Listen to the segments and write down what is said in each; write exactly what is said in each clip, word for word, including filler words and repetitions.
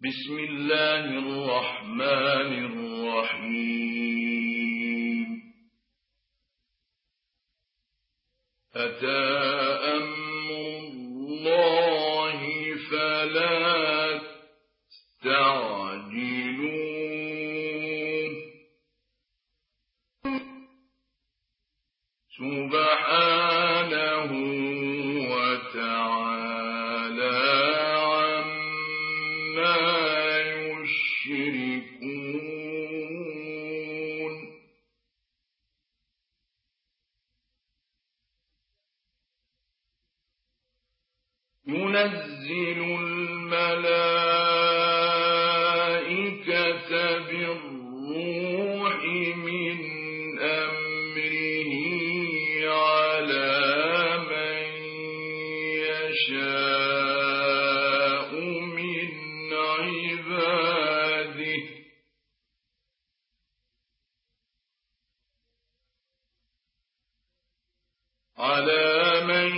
بسم الله الرحمن الرحيم أتى أمر الله فلا تستعجلوه سبحانه وتعالى عما يشركون ينزل الملائكة بالروح من أمره على من يشاء من عباده على من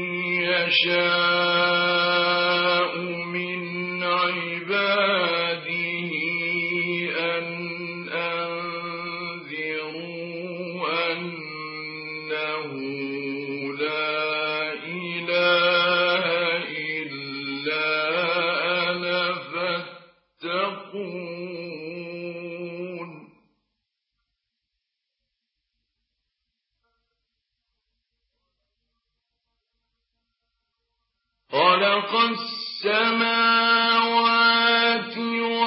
يشاء من عباده أن أنذروا أنه لا إله إلا أنا فاتقون خلق السماوات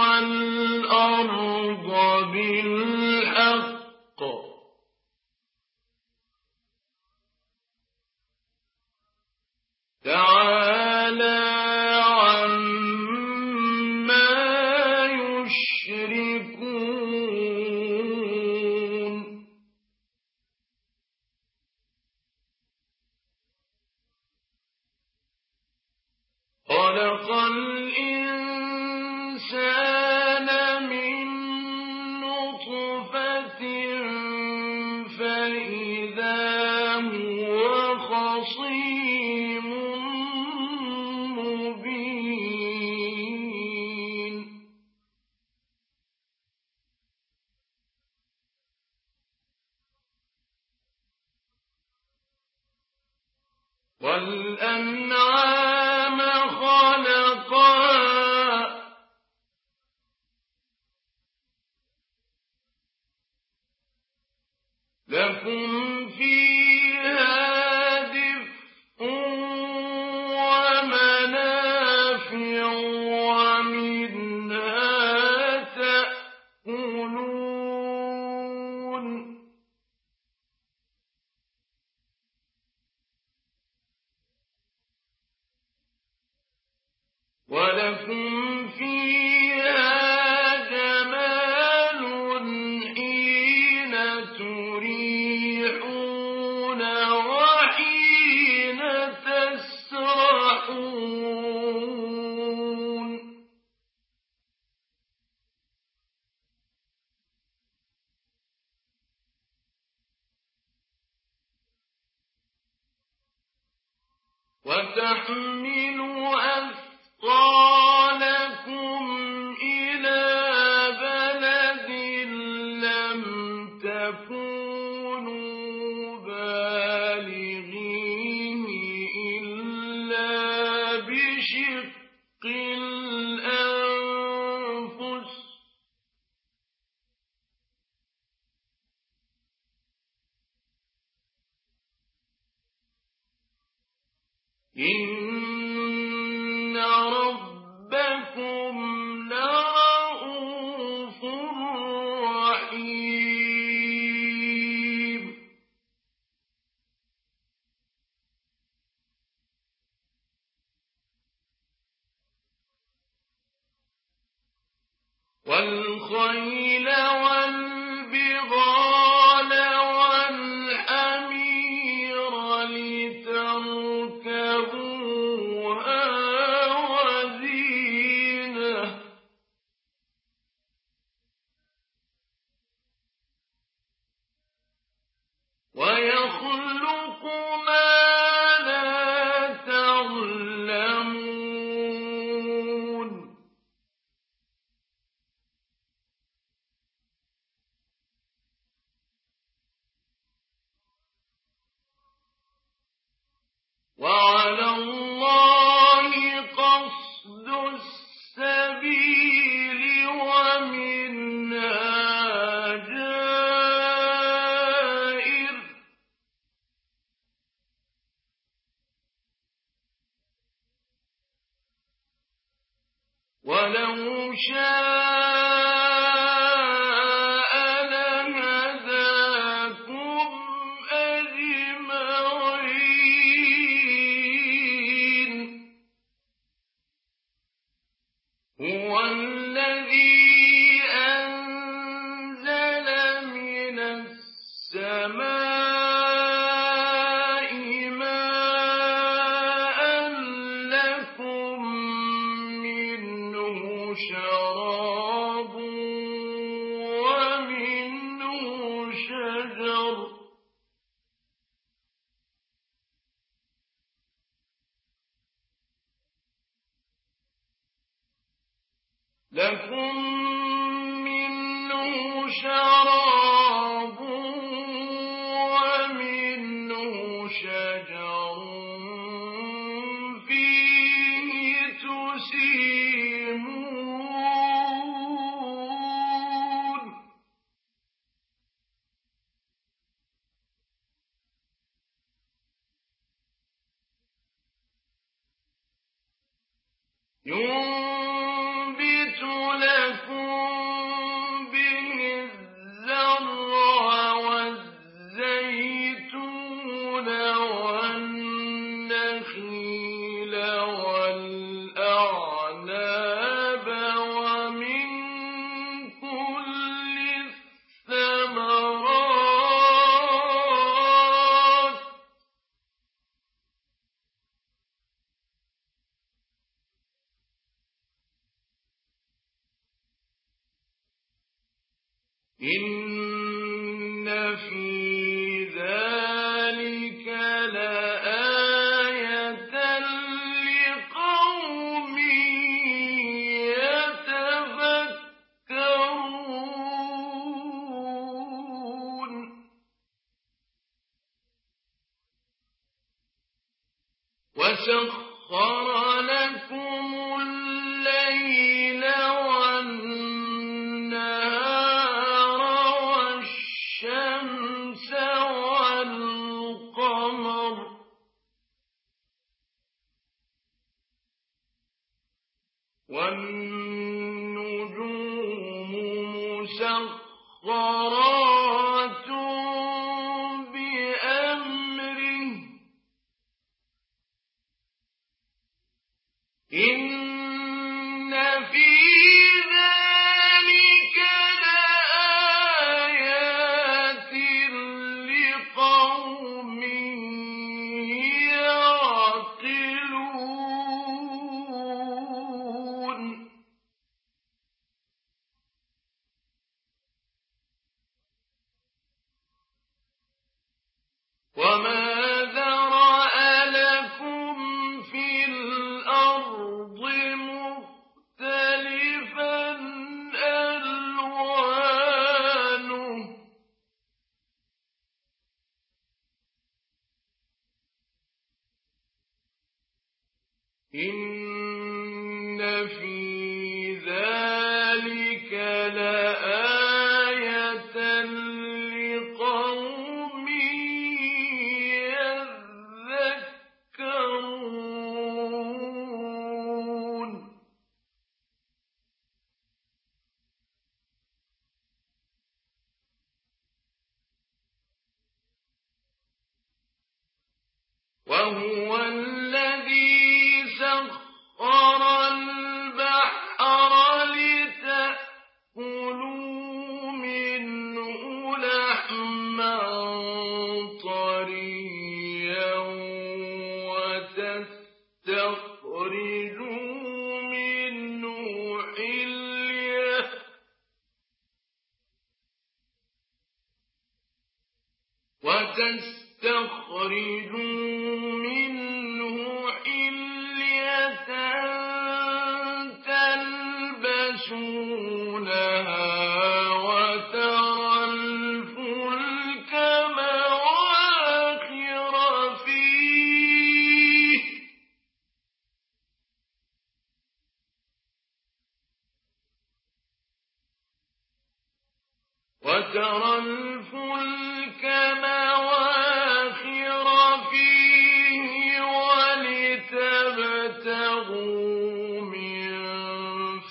والأرض بالحق تعالى عما يشركون خلق الإنسان من نطفة فإذا هو خصيم مبين والأنعام خلقها لكم فيها دفء ومنافع ومنها تأكلون ولكم فيها جمال حين تريحون وحين تسرحون وتحملوا أثقالكم إلى بلد لم تكونوا بالغيه إلا بشق الأنفس إن ربكم لرءوف رحيم والخيل والبغال والحمير لتركبوها وزينة ويخلق ما لا تعلمون وَلَوْ شَاءَ لَهَدَاكُمْ أَجْمَعِينَ هُوَ الَّذِي أَنزَلَ مِنَ السَّمَاءِ مَاءً لَّكُم مِّنْهُ شَرَابٌ وَمِنْهُ شَجَرٌ لَكُم مِّنْهُ شَرَابٌ وَمِنْهُ شَجَرٌ فِيهِ تُسِيمُونَ يُنبِتُ لَكُم بِهِ الزَّرْعَ وَالزَّيْتُونَ وَالنَّخِيلَ وَالْأَعْنَابَ وَمِن كُلِّ الثَّمَرَاتِ ۗ إِنَّ فِي ذَلِكَ لَآيَةً لِّقَوْمٍ يَتَفَكَّرُونَ وَسَخَّرَ لَكُمُ اللَّيْلَ وَالنَّهَارَ وَالشَّمْسَ وَالْقَمَرَ وَالنُّجُومُ مُسَخَّرَاتٌ بِأَمْرِهِ ۗ إِنَّ فِي ذَلِكَ لَآيَاتٍ لِّقَوْمٍ يَعْقِلُونَ وَمَا ذَرَأَ لَكُمْ فِي الْأَرْضِ مُخْتَلِفًا أَلْوَانُهُ ۗ إِنَّ فِي ذَلِكَ لَآيَةً لِّقَوْمٍ يَذَّكَّرُونَ وَهُوَ الَّذِي سَخَّرَ الْبَحْرَ لِتَأْكُلُوا مِنْهُ لَحْمًا طَرِيًّا وَتَسْتَخْرِجُوا مِنْهُ حِلْيَةً وَتَسْتَخْرِجُوا مِنْهُ حِلْيَةً تَلْبَسُونَهَا وَتَرَى الْفُلْكَ مَوَاخِرَ فِيهِ وَتَرَى الْفُلْكَ مَوَاخِرَ فِيهِ وَلِتَبْتَغُوا مِن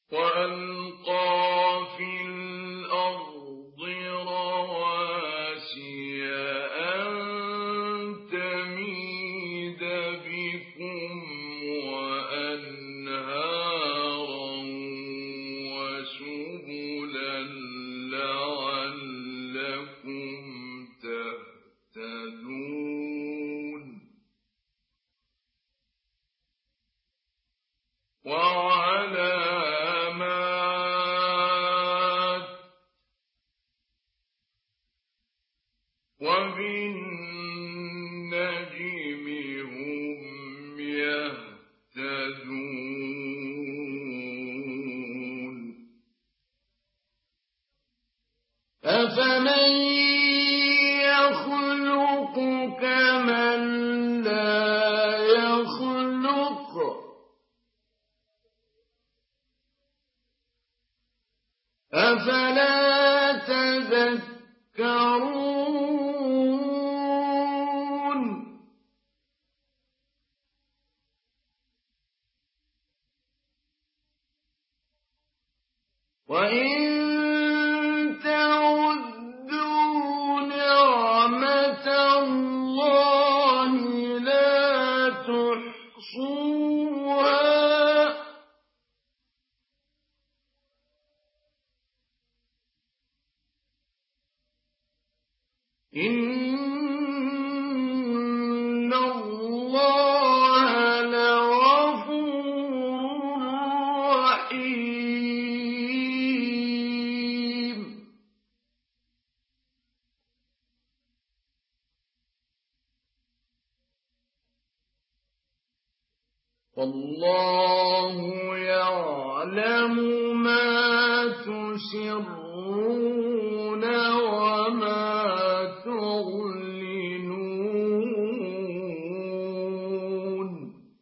وألقى في الأرض رواسي أن تميد بكم وأنهارا وسبلا لعلكم تهتدون وعلامات وبالنجم هم يهتدون أفمن يخلق كمن لا يخلق أفلا تذكرون وإن تعدوا نعمة الله لا تحصوها إن الله لغفور رحيم والله يعلم ما تسرون وما تعلنون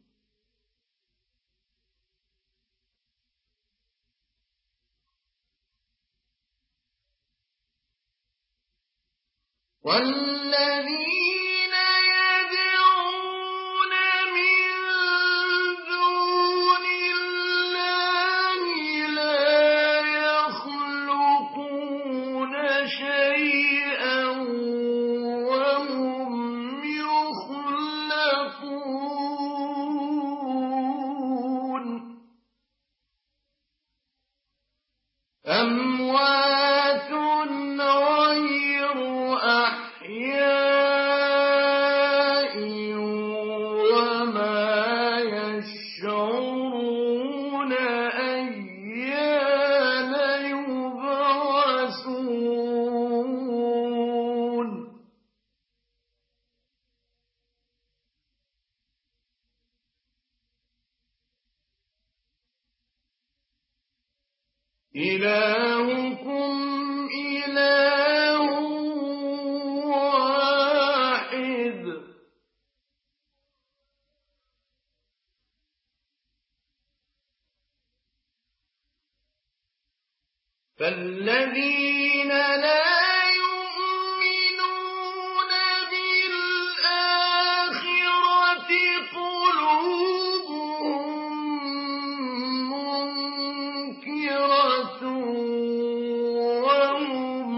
والذين يدعون من دون الله لا يخلقون شيئا وهم يخلقون أموات غير أحياء وما يشعرون أيان يبعثون إلهكم إله واحد فالذين لا يؤمنون بالآخرة قلوبهم منكرة وهم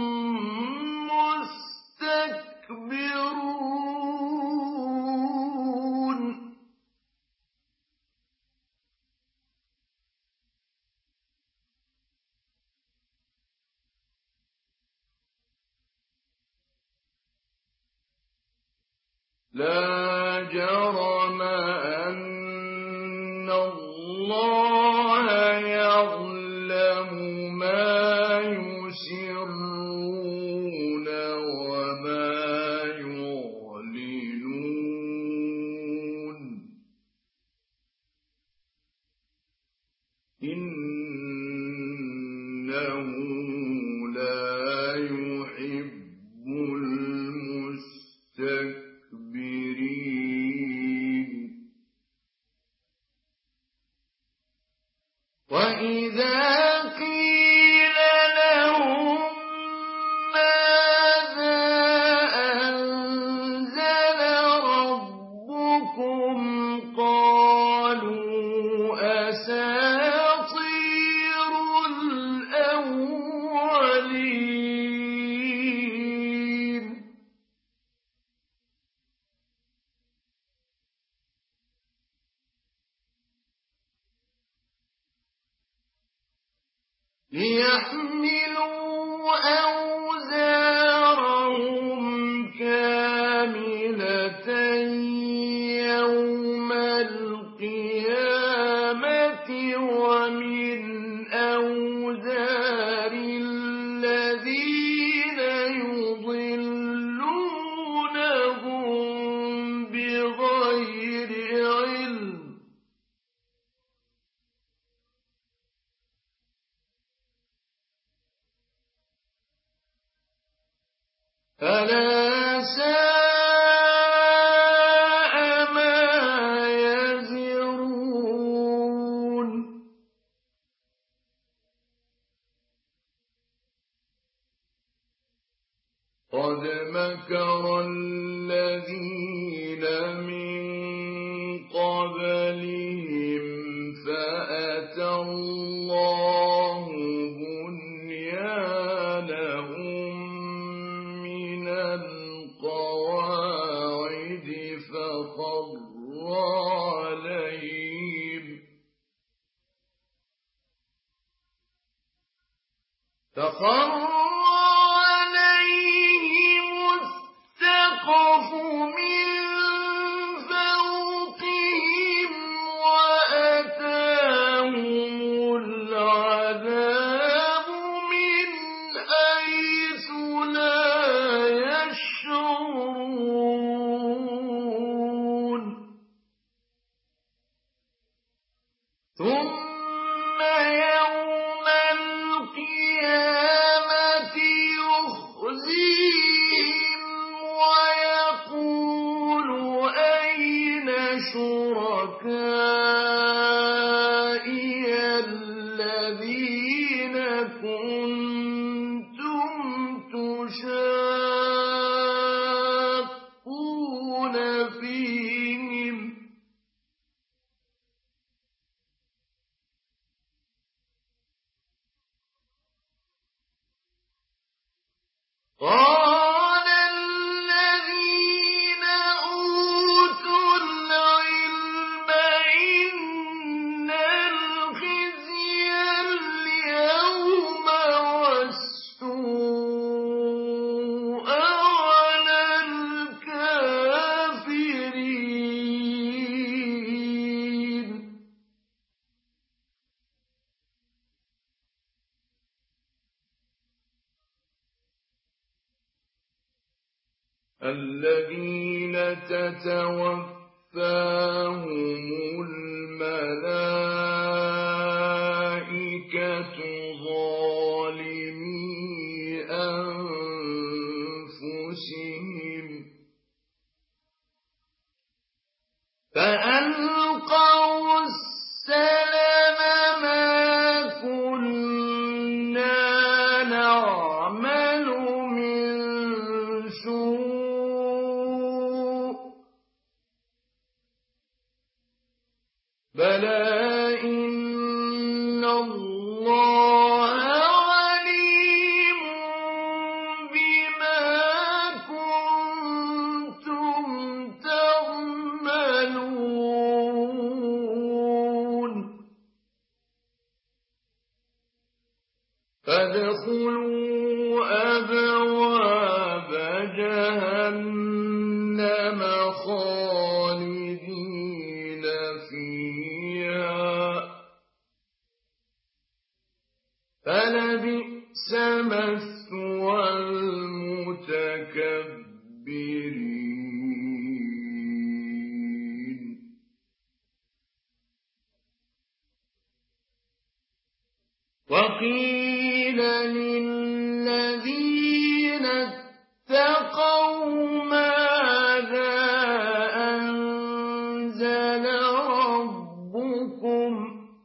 مستكبرون لا جرم أن الله يعلم ما يسرون وما يعلنون إنه لا يحب المستكبرين وإذا قيل لهم ماذا أنزل ربكم قالوا أساطير ليحملوا أوزارهم كاملة يوم القيامة ومن أوزار الذين يضلونهم بغير علم ألا ساء ما يزرون قد مكر الذين من قبلهم فأتى الله بنيانهم من القواعد فخر عليهم فخر عليهم السقف من فوقهم وأتاهم العذاب من حيث لا يشعرون ثم يوم القيامة يخزيهم ويقول أين شركائي الذين كنتم تشاقون فيهم قال الذين أوتوا العلم إن الخزي اليوم والسوء على الكافرين الذين تتوفاهم الملائكة ظالمي أنفسهم فألقوا السلم ما كنا نعمل من سوء بلى إن الله عليم بما كنتم تعملون فادخلوا أبواب جهنم خالدين فيها فلبئس مثوى المتكبرين وقيل للذين اتقوا ماذا أنزل ربكم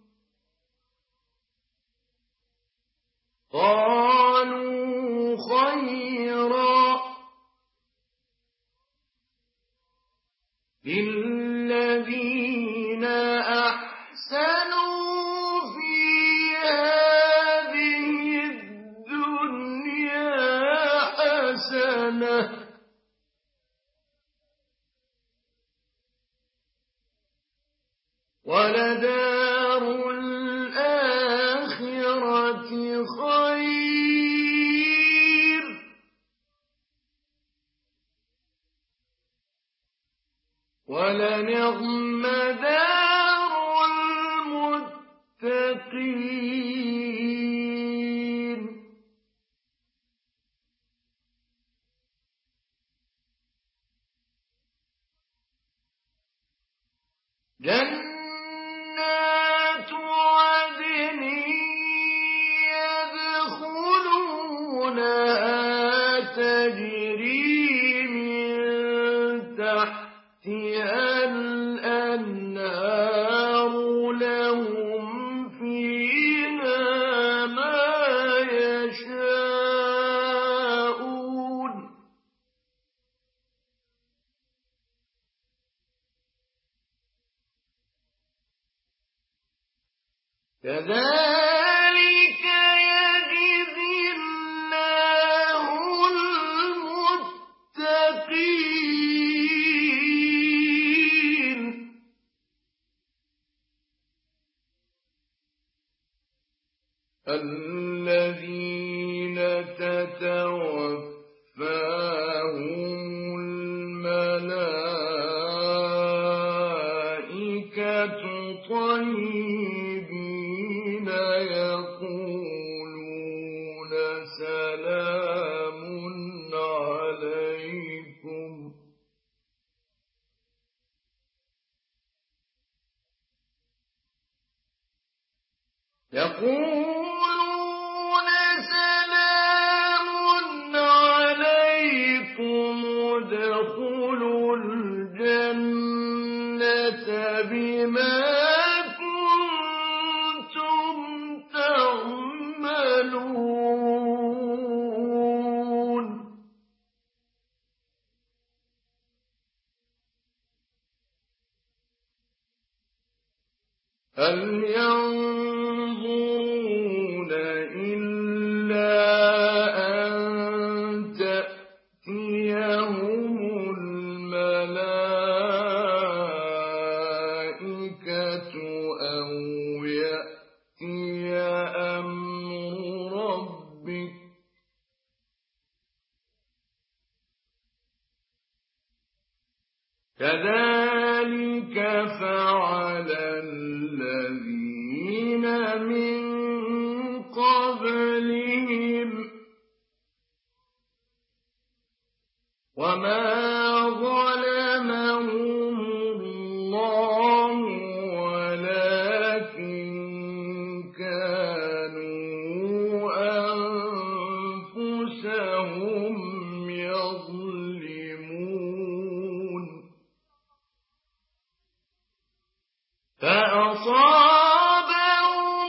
قالوا خيرا للذين أحسنوا في هذه الدنيا حسنة ولدار الآخرة وَلَنِعْمَ دَارُ الْمُتَّقِينَ جَنَّاتُ عَدْنٍ يَدْخُلُونَهَا تَجْرِي مِن تَحْتِهَا الْأَنْهَارُ لَهُمْ فِيهَا مَا يَشَاءُونَ كَذَلِكَ يَجْزِي اللَّهُ الْمُتَّقِينَ الَّذِينَ تَتَوَفَّاهُمُ الْمَلَائِكَةُ طَيِّبِينَ يَقُولُونَ سَلَامٌ عَلَيْكُمْ يَقُولُونَ سَلَامٌ عَلَيْكُمُ ادْخُلُوا الْجَنَّةَ بِمَا كُنتُمْ تَعْمَلُونَ هَلْ يَنظُرُونَ إِلَّا أَن تَأْتِيَهُمُ الْمَلَائِكَةُ أَوْ يَأْتِيَ أَمْرُ رَبِّكَ ۚ كَذَلِكَ فَعَلَ الَّذِينَ مِن قَبْلِهِمْ ۚ وَمَا ظَلَمَهُمُ اللَّهُ وَلَٰكِن كَانُوا أَنفُسَهُمْ يَظْلِمُونَ فَأَصَابَهُمْ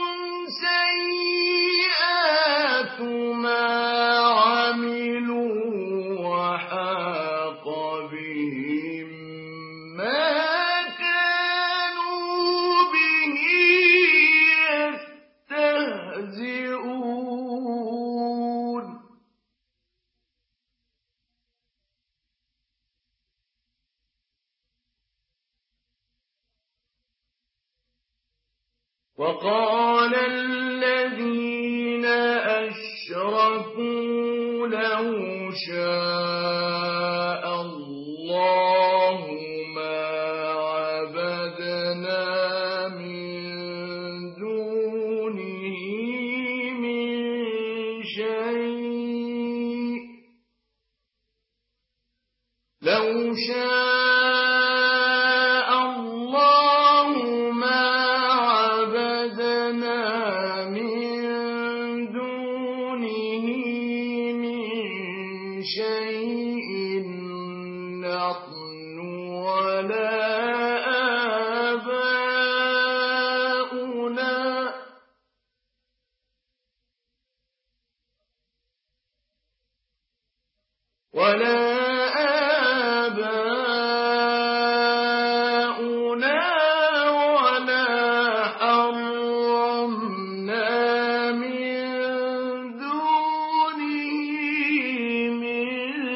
سَيِّئَاتُ مَا عَمِلُوا وَحَاقَ بِهِم مَّا كَانُوا بِهِ يَسْتَهْزِئُونَ وَقَالَ الَّذِينَ أَشْرَكُوا لَوْ شَاءَ اللَّهُ مَا عَبَدْنَا مِن دُونِهِ مِن شَيْءٍ لَوْ شَاءَ اللَّهُ مَا عَبَدْنَا مِن دُونِهِ مِن شَيْءٍ نَّحْنُ وَلَا آبَاؤُنَا وَلَا آبَاؤُنَا وَلَا حَرَّمْنَا مِن دُونِهِ مِن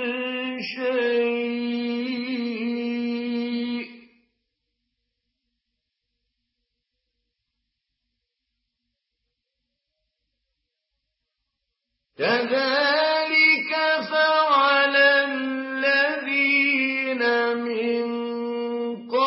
شَيْءٍ كَذَلِكَ فَعَلَ الَّذِينَ مِن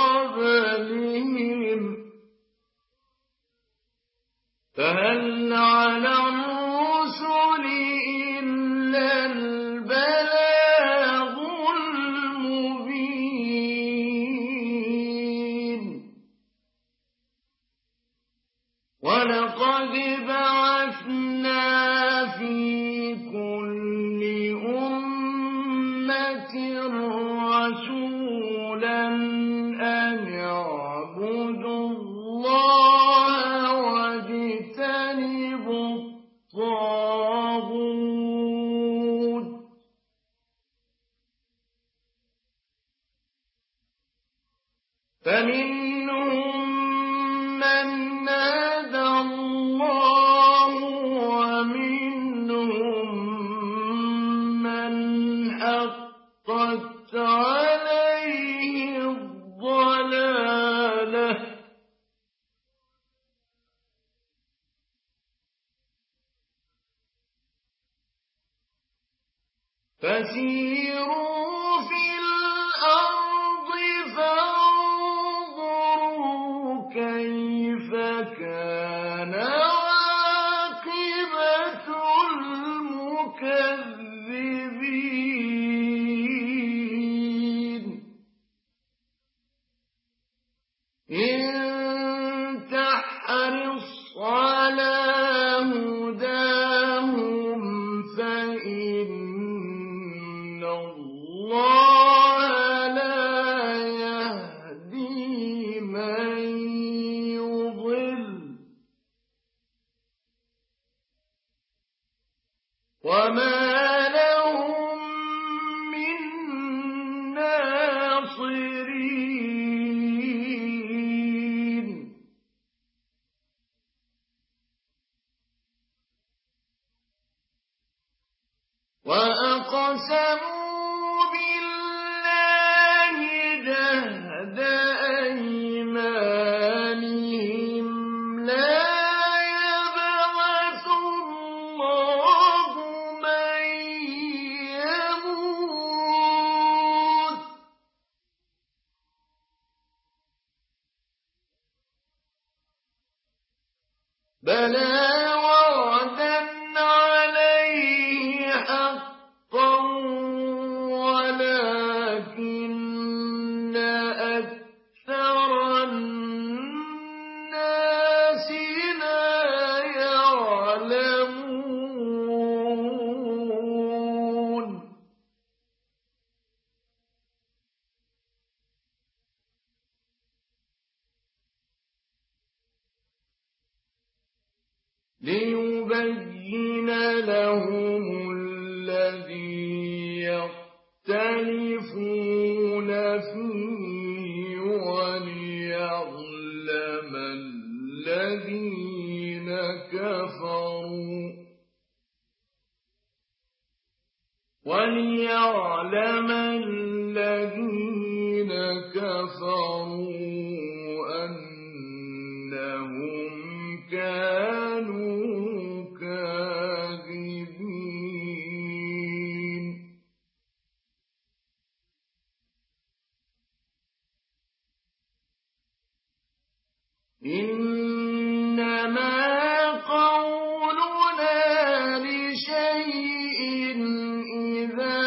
وَلَقَدْ بَعَثْنَا فِي كُلِّ أُمَّةٍ رَّسُولًا أَنِ اعْبُدُوا اللَّهَ وَاجْتَنِبُوا الطَّاغُوتَ ۖ فَمِنْهُم مَّنْ هَدَى اللَّهُ وَمِنْهُم مَّنْ حَقَّتْ عَلَيْهِ الضَّلَالَةُ ۚ فَسِيرُوا فِي الْأَرْضِ فَانظُرُوا كَيْفَ كَانَ عَاقِبَةُ الْمُكَذِّبِينَ إِن تَحْرِصْ عَلَىٰ هُدَاهُمْ فَإِنَّ اللَّهَ لَا يَهْدِي مَن يُضِلُّ ۖ وَمَا لَهُم مِّن نَّاصِرِينَ وَأَقْسَمُوا بِاللَّهِ جَهْدَ أَيْمَانِهِمْ لَا يَبْعَثُ اللَّهُ مَن يَمُوتُ ۚ بَلَىٰ وَعْدًا عَلَيْهِ حَقًّا وَلَٰكِنَّ أَكْثَرَ النَّاسِ لَا يَعْلَمُونَ لِيُبَيِّنَ لَهُمُ الَّذِي يَخْتَلِفُونَ فِيهِ وَلِيَعْلَمَ الَّذِينَ كَفَرُوا وَلِيَعْلَمَ الَّذِينَ كَفَرُوا أَنَّهُمْ كَانُوا كَاذِبِينَ إِنَّمَا قَوْلُنَا لِشَيْءٍ إِذَا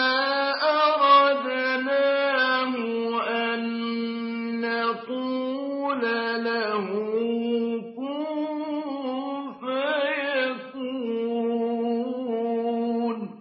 أَرَدْنَاهُ أَن نَّقُولَ لَهُ كُن فَيَكُونُ ۚ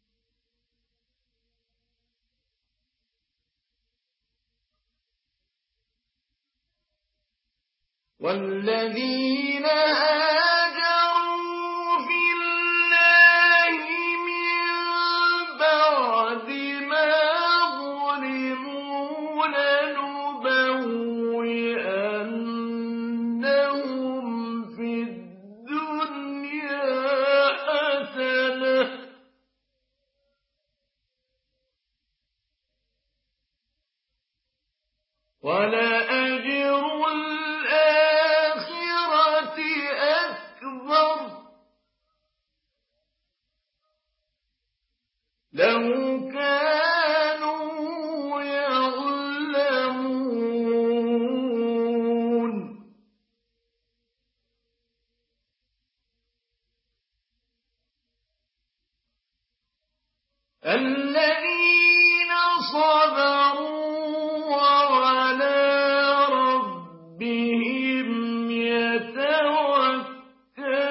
وَالَّذِينَ هَاجَرُوا فِي اللَّهِ مِن بَعْدِ مَا ظُلِمُوا لَنُبَوِّئَنَّهُمْ فِي الدُّنْيَا حَسَنَةً ۖ وَلَأَجْرُ الْآخِرَةِ أَكْبَرُ ۚ لَوْ كَانُوا يَعْلَمُونَ الَّذِينَ صَبَرُوا وَعَلَىٰ رَبِّهِمْ يَتَوَكَّلُونَ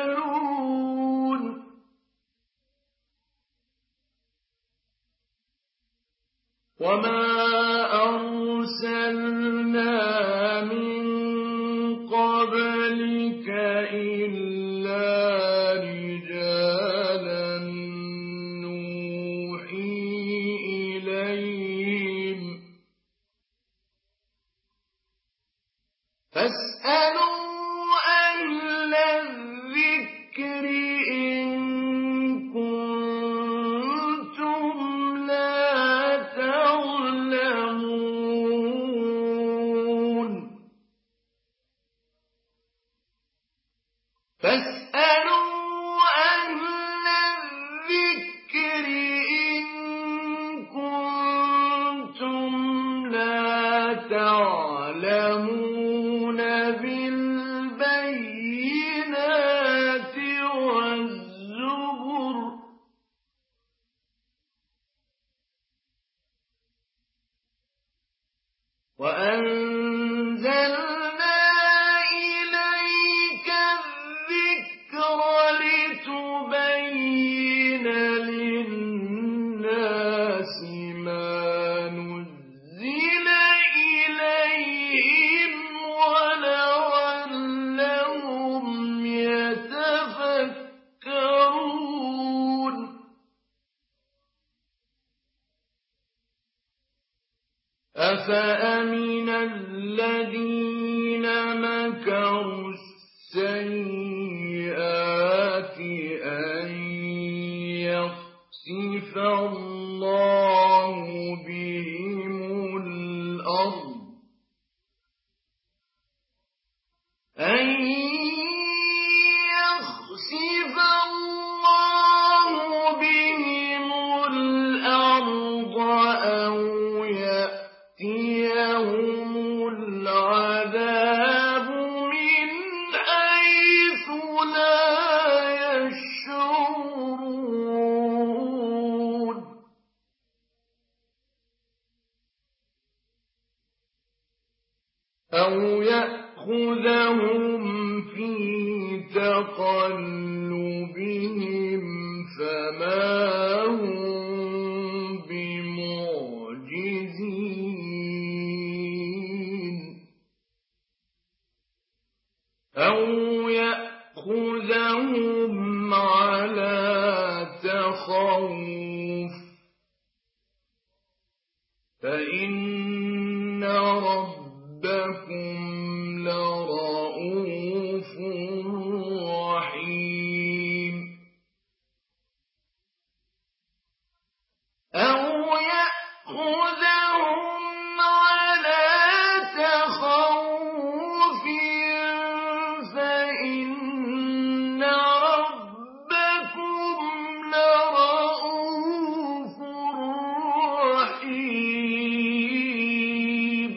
مِن قَبْلِكَ إِلَّا رِجَالًا نُّوحِي إِلَيْهِمْ ۚ فَاسْأَلُوا أَهْلَ الذِّكْرِ إِن كُنتُمْ لَا تَعْلَمُونَ فَاسْأَلُوا أَهْلَ الذِّكْرِ إِن كُنتُمْ لَا تَعْلَمُونَ بِالْبَيِّنَاتِ وَالزُّبُرِ ۗ وَأَنزَلْنَا إِلَيْكَ الذِّكْرَ لِتُبَيِّنَ لِلنَّاسِ مَا نُزِّلَ إِلَيْهِمْ وَلَعَلَّهُمْ يَتَفَكَّرُونَ أَفَأَمِنَ الَّذِينَ مَكَرُوا السَّيِّئَاتِ أَن يَخْسِفَ اللَّهُ بِهِمُ الْأَرْضَ أَن يَخْسِفَ اللَّهُ بِهِمُ الْأَرْضَ أَوْ يَأْتِيَهُمُ الْعَذَابُ مِنْ حَيْثُ لَا يَشْعُرُونَ أَوْ يَأْخُذَهُمْ فِي تَقَلُّبِهِمْ فَمَا هُم بِمُعْجِزِينَ أَوْ يَأْخُذَهُمْ عَلَىٰ تَخَوُّفٍ فَإِنَّ رَبَّكُمْ لَرَءُوفٌ رَّحِيمٌ أَوْ يَأْخُذَهُمْ عَلَىٰ تَخَوُّفٍ فَإِنَّ رَبَّكُمْ لَرَءُوفٌ رَّحِيمٌ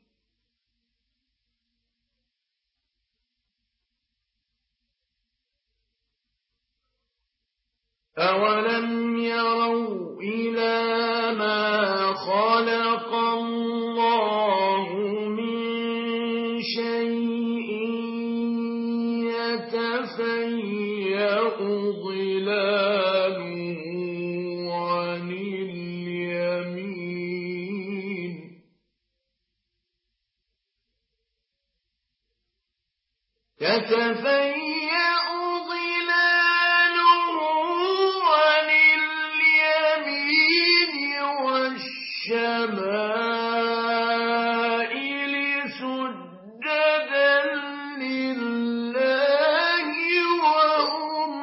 أَوَلَمْ يَرَوْا إِلَىٰ مَا خَلَقَ اللَّهُ مِن شَيْءٍ يَتَفَيَّأُ ظِلَالُهُ عَنِ الْيَمِينِ يَتَفَيَّأُ ظِلَالُهُ عَنِ الْيَمِينِ وَالشَّمَائِلِ سُجَّدًا لِّلَّهِ وَهُمْ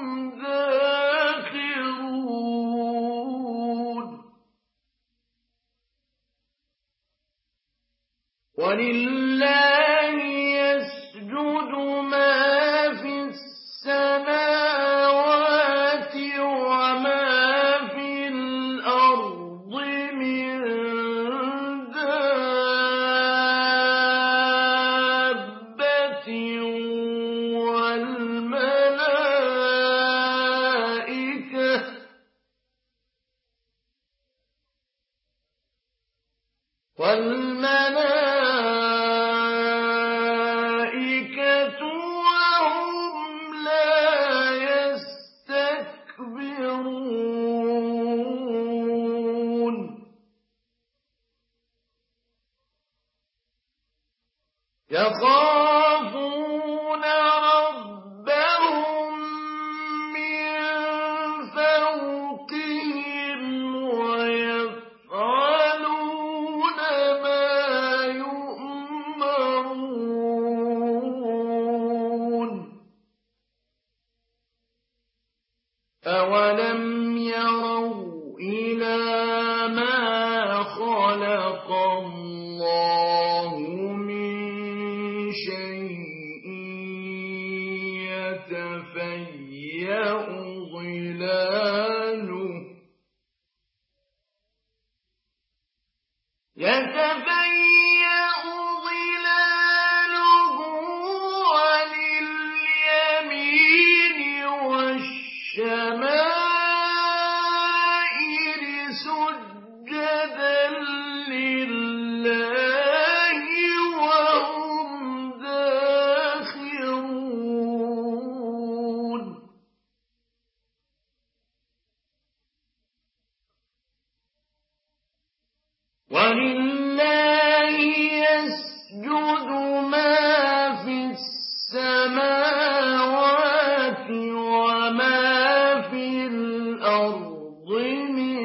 دَاخِرُونَ وَلِلَّهِ يَسْجُدُ مَا فِي السَّمَاوَاتِ وَمَا فِي الْأَرْضِ مِن دَابَّةٍ يخافون ربهم من فوقهم ويفعلون ما يؤمرون أولم يروا إلى ما خلق الله من شيء يتفيأ ظلاله يتفيأ ظلاله عن اليمين والشمائل سجدا لله وهم داخرون ولله يسجد ما في السماوات وما في الأرض من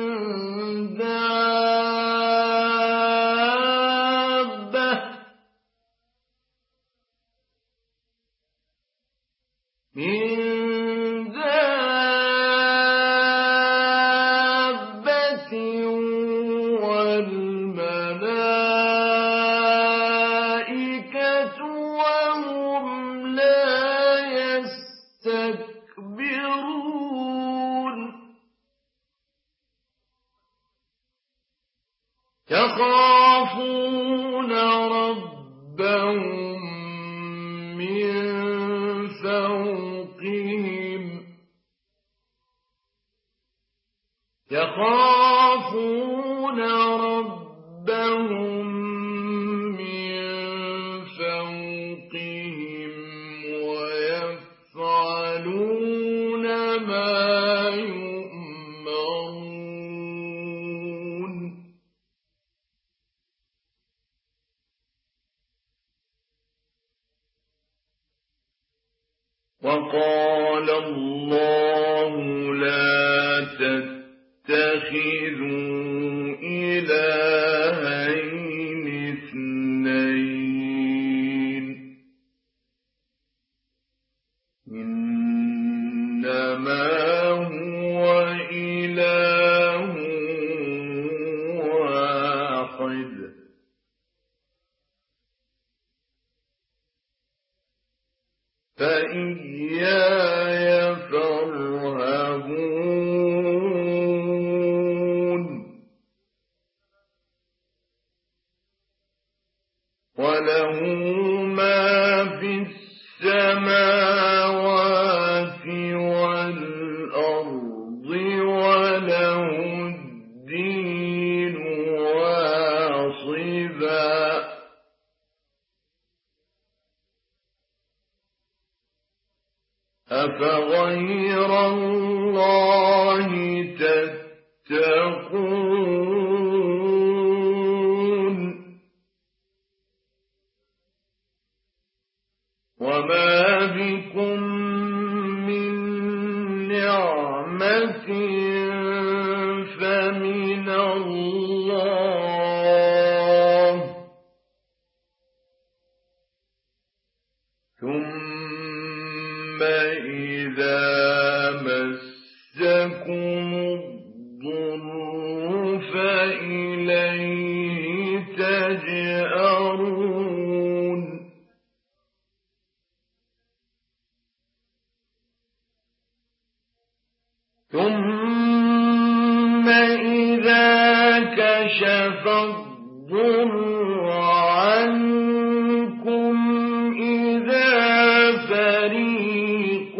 دابة من دابة والملائكة وهم لا يستكبرون يخافون ربهم من فوقهم يخافون ربهم من فوقهم ويفعلون ما يؤمرون وقال الله لا تتخذوا إلهين اثنين إنما هو إله واحد فإياي فارهبون وله ما في السماوات والأرض وله الدين واصبا أفغير الله تتقون وما بكم من نعمة فمن الله ثم إذا مسكم الضر فإليه تجأرون ثم إذا كشف الضر عنكم إذا فريق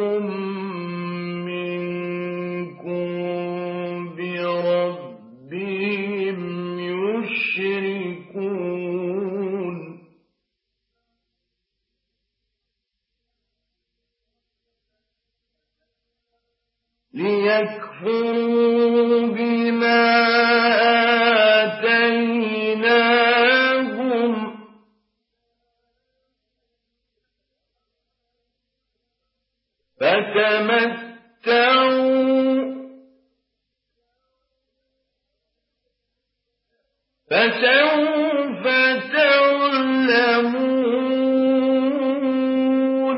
منكم بربهم يشركون ليكفروا بما آتيناهم فتمتعوا فسوف تعلمون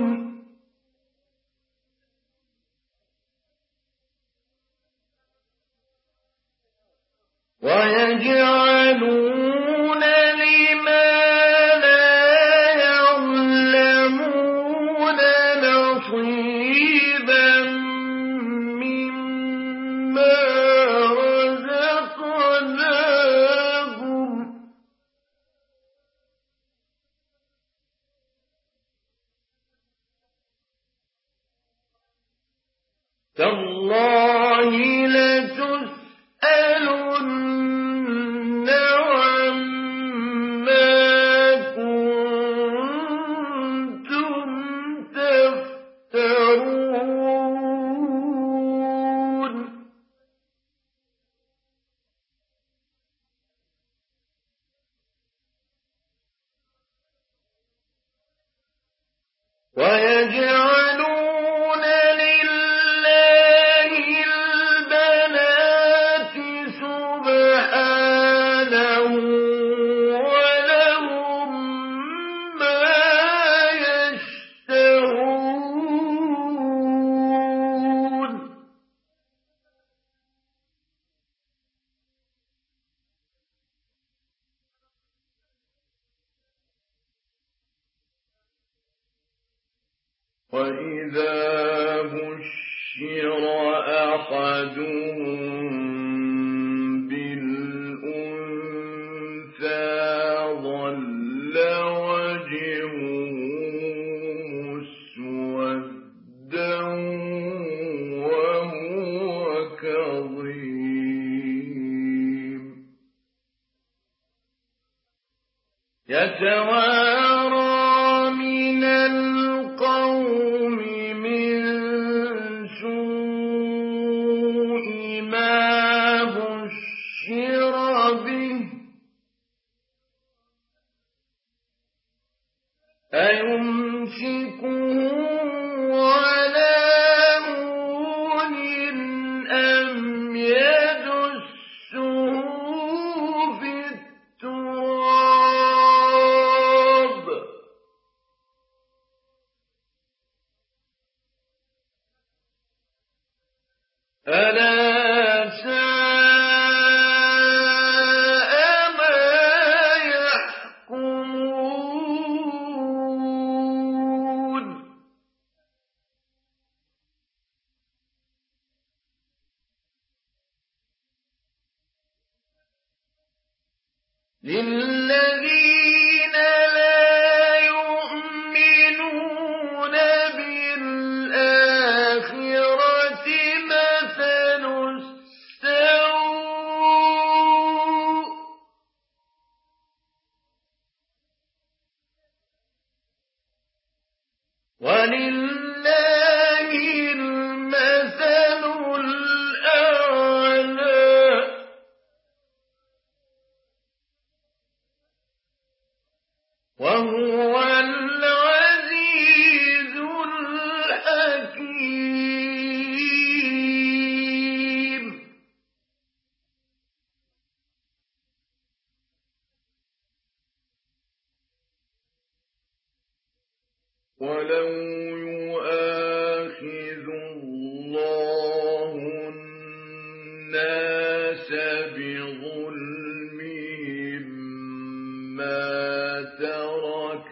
ويجعلون لما لا يعلمون نصيبا مما رزقناهم تالله لتسألن عما كنتم تفترون ويجعلون لله البنات سبحانه ولهم ما يشتهون وإذا بشر أحدهم بالأنثى ظل وجهه مسودا وهو كظيم يتوارى من القوم من سوء ما بشر به أيمسكه على هون أم يدسه في التراب ألا ساء ما يحكمون للذين لا يؤمنون بالآخرة مثل السوء ولله المثل الأعلى وهو العزيز الحكيم ولو يؤاخذ الله الناس بظلمهم ما ترك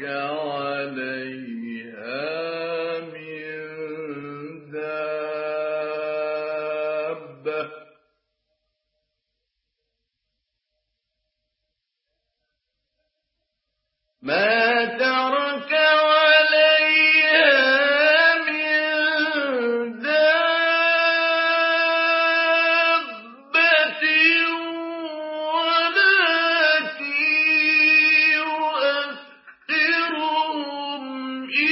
عليها من دابة ما ترك عليها من دابة ولكن يؤخرهم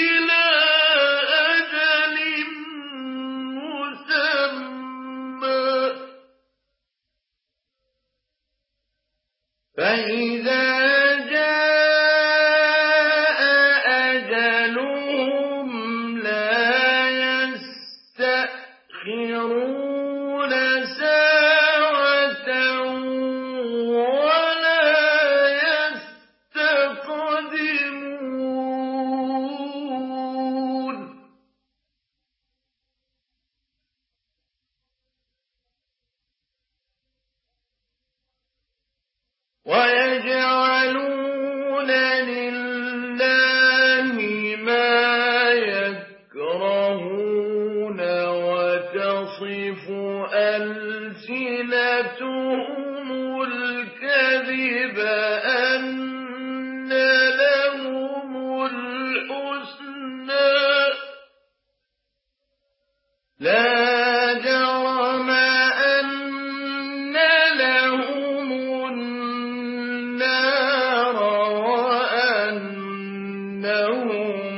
هم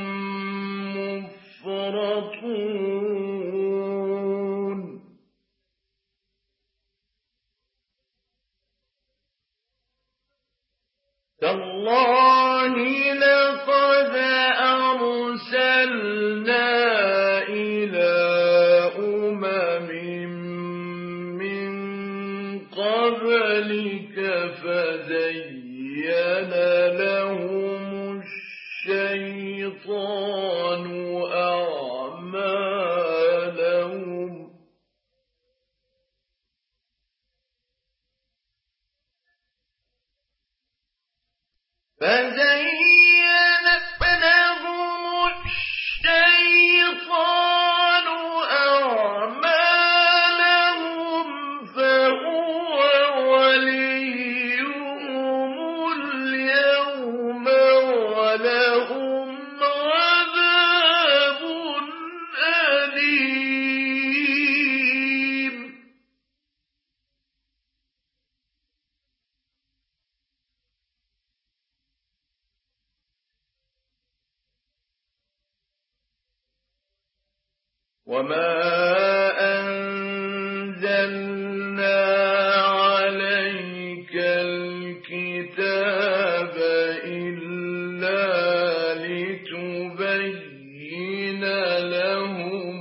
مفرطون تالله لقد أرسلنا إلى أمم من قبلك فزين لهم الشيطان أعمالهم فزين لهم الشيطان أعمالهم فهو وليهم اليوم ولهم عذاب أليم وما أنزلنا عليك الكتاب إلا لتبين لهم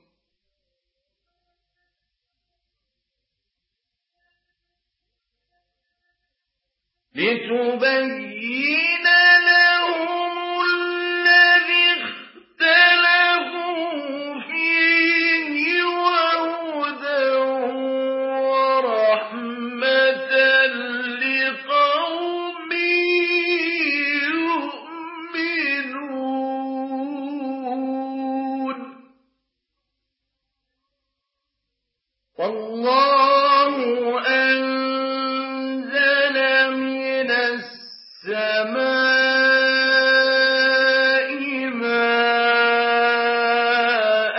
لتبين لهم الذي اختلفوا فيه وهدى ورحمة لقوم يؤمنون والله أنزل من السماء ماء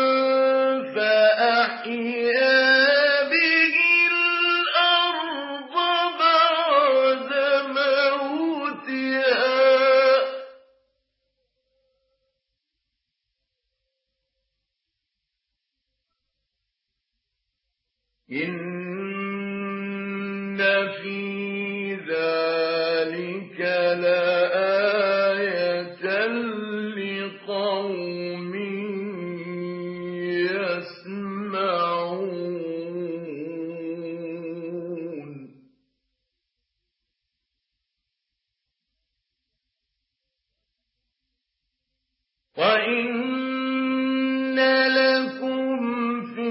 فأحيا به الأرض بعد موتها إن في ذلك لآية لقوم يسمعون وإن لكم في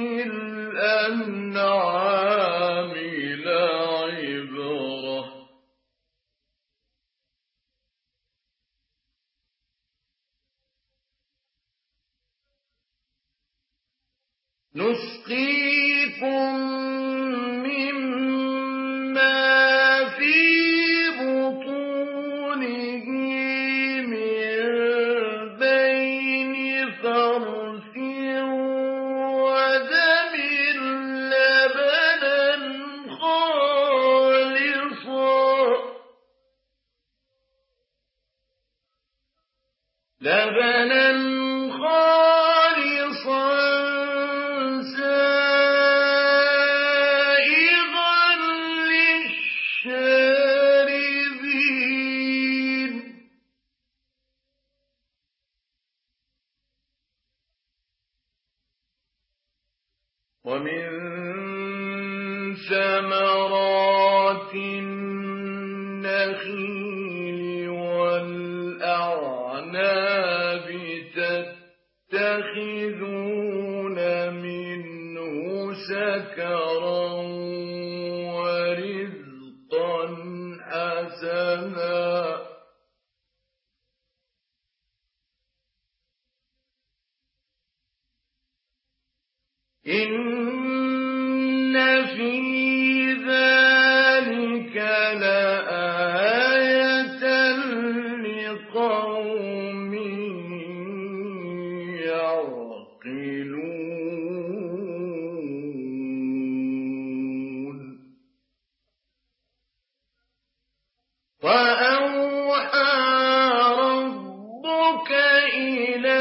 الأنعام لعبرة نسقيكم مما في بطونه من بين فرث ودم لبنا خالصا لبنا خالصا سائغا للشاربين ومن ثمرات النخيل والأعناب تتخذون منه سكرا ورزقا حسنا إن في ذلك لآية لقوم يعقلون وأوحى ربك ربك إلى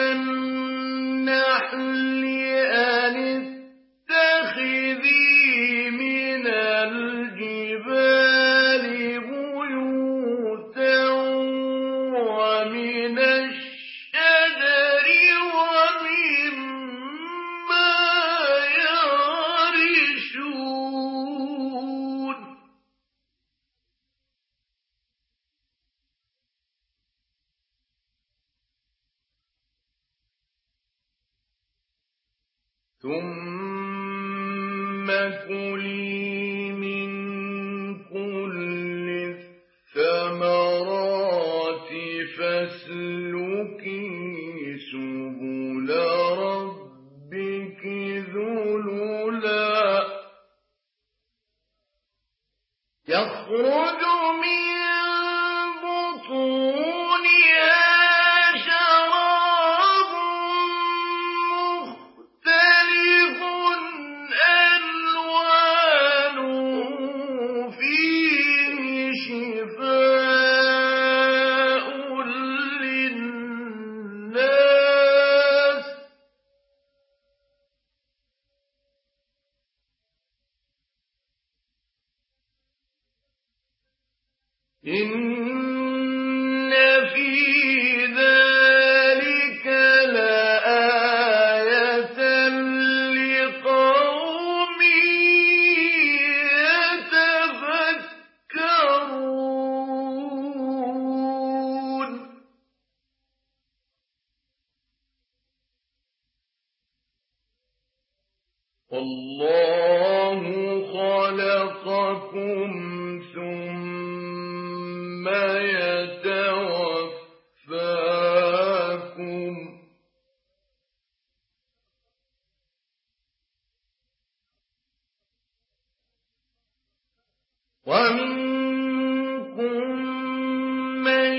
النحل أن اتخذي من الجبال بيوتا ومن الشجر ومما يعرشون ثم كلي من كل الثمرات فاسلكي سبل ربك ذللا يخرج من بطونها شراب مختلف ألوانه فيه شفاء للناس إن في ذلك لآية لقوم يتفكرون والله خلقكم ثم يتوفاكم ومنكم من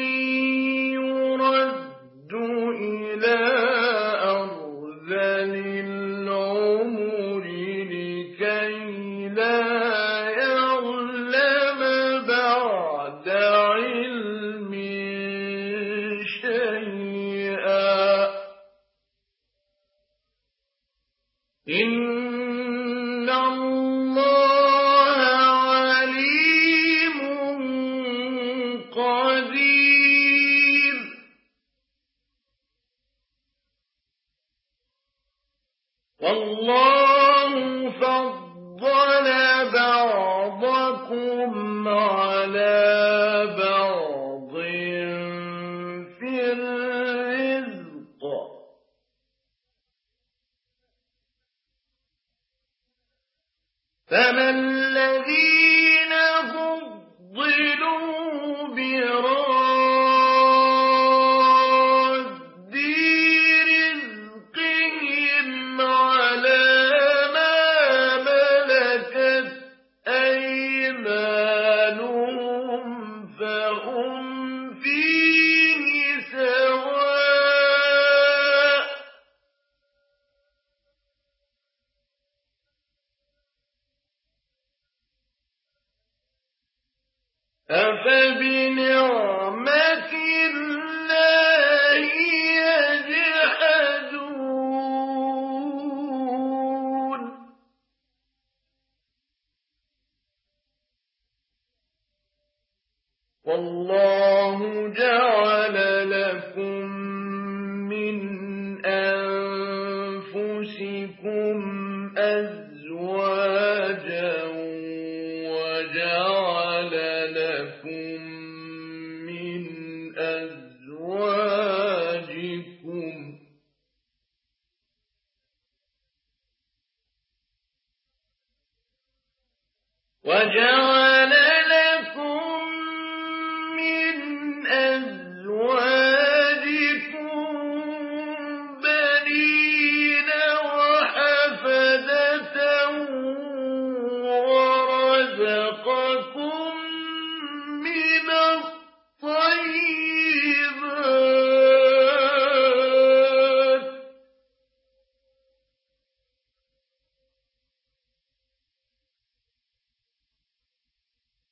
يرد إلى أرذل العمر لكي لا يعلم بعد علم شيئا إن الله عليم قدير والله فضل بعضكم على بعض في الرزق فما الذين فضلوا براد رزقهم على ما ملكت أيمانهم فهم فيه سواء أفبنعمة الله يجحدون والله جعل لكم من أنفسكم أزواجا وجعل لكم من أزواجكم وجعل لكم من أزواجكم بنين وحفدة ورزقكم من الطيبات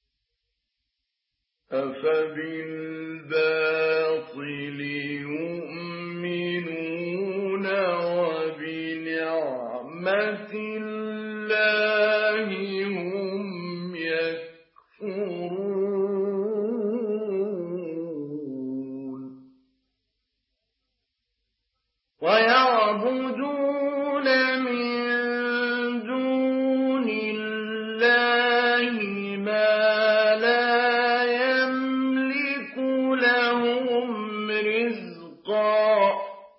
أفبالباطل يؤمنون ويعبدون من دون الله ما لا يملك لهم رزقا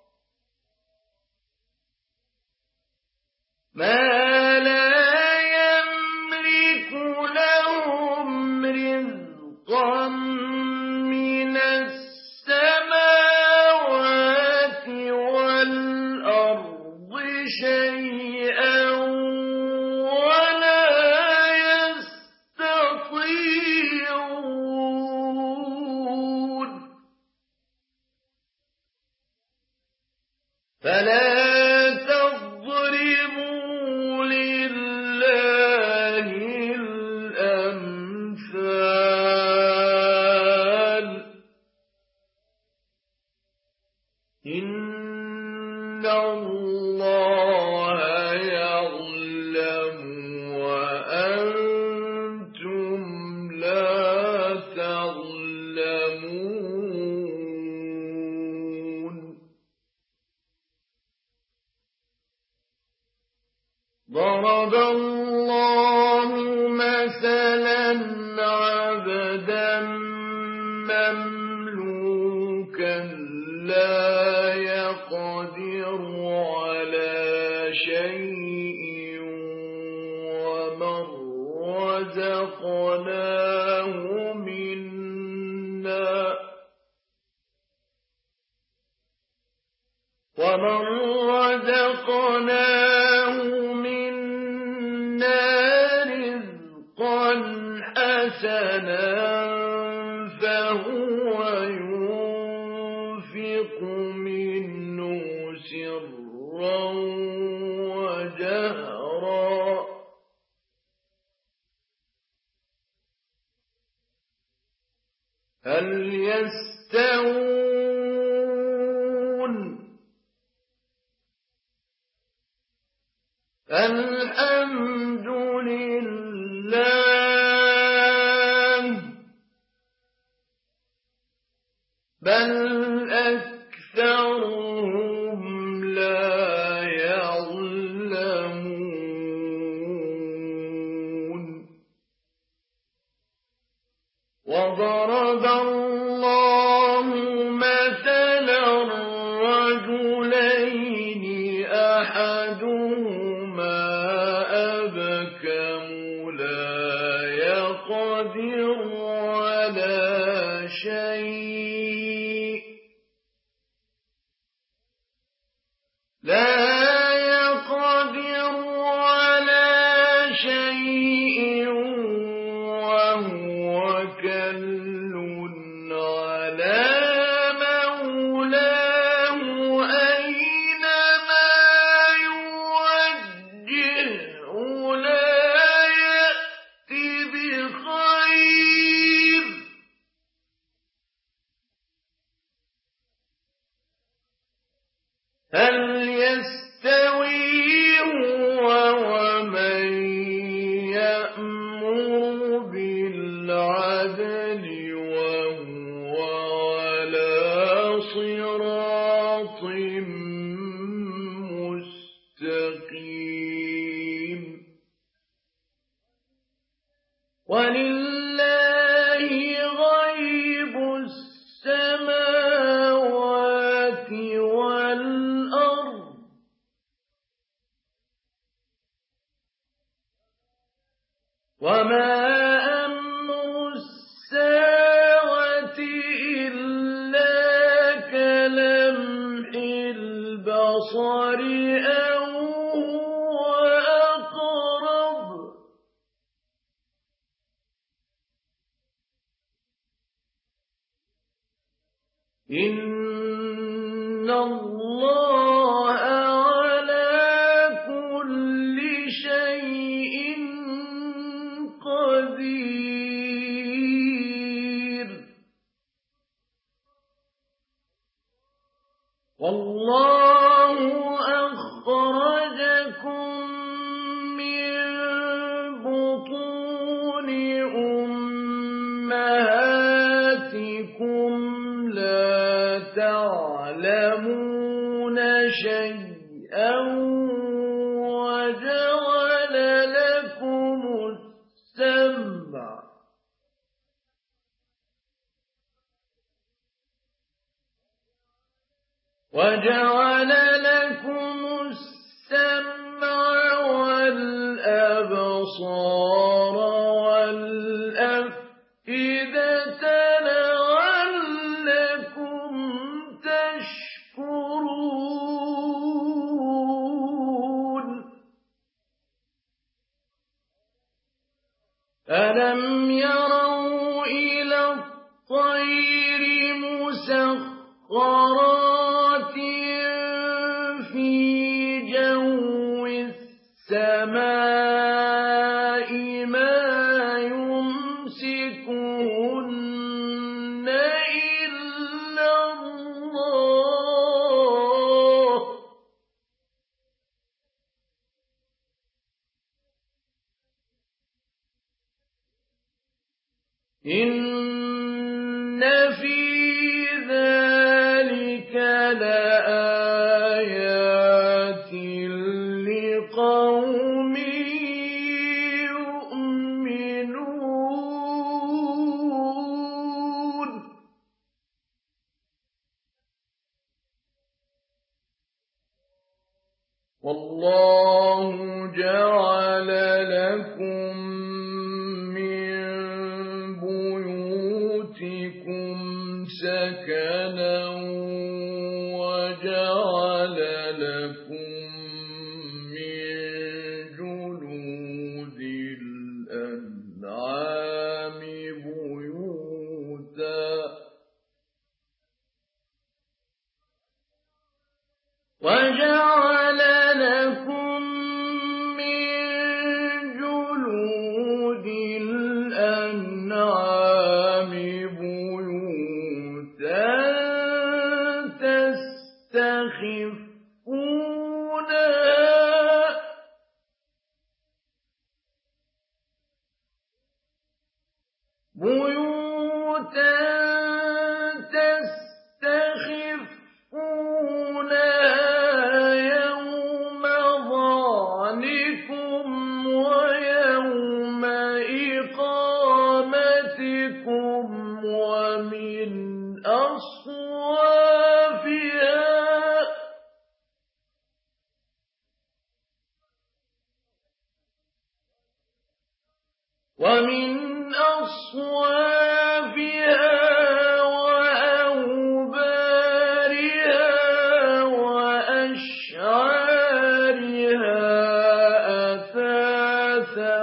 ما لا يملك لهم رزقا من السماوات والأرض شيئا ولا يستطيعون فلا تضربوا لله الأمثال إن الله يعلم وأنتم لا تعلمون ضرب الله مثلا عبدا مملوكا لا يقدر على شيء ومن رزقناه منا ومن رزقناه منا رزقا حسنا فهو ينفق منه سرا وجهرا هل يستوون الحمد لله بل أكثرهم لا يعلمون وضرب الله مثلا رجلين أحدهما أبكم لا يقدر على شيء لا يقدر على شيء وهو كل على مولاه أينما يوجهه لا يأتي بخير هل يستوي هو ومن يأمر بالعدل وهو على صراط مستقيم ولله غيب السماوات والأرض وما أمر الساعة إلا كلمح البصر أو هو أقرب إن الله على كل شيء قدير والله أخرجكم من بطون أمهاتكم لا تعلمون شيئا وجعل لكم السمع وجعل لكم السمع والأبصار والأفئدة لعلكم تشكرون ألم يروا إلى الطير مسخرات في جو السماء ما يمسكهن إلا الله إن في ذلك لآيات لقوم يؤمنون والله جعل لكم سكنا وجعل لكم من جلود الأنعام بيوتا وجعل لكم من جلود الأنعام بيوتا تستخفونها يوم ظعنكم ويوم إقامتكم ومن أصوافها ومن أصوافها وأوبارها وأشعارها أثاثا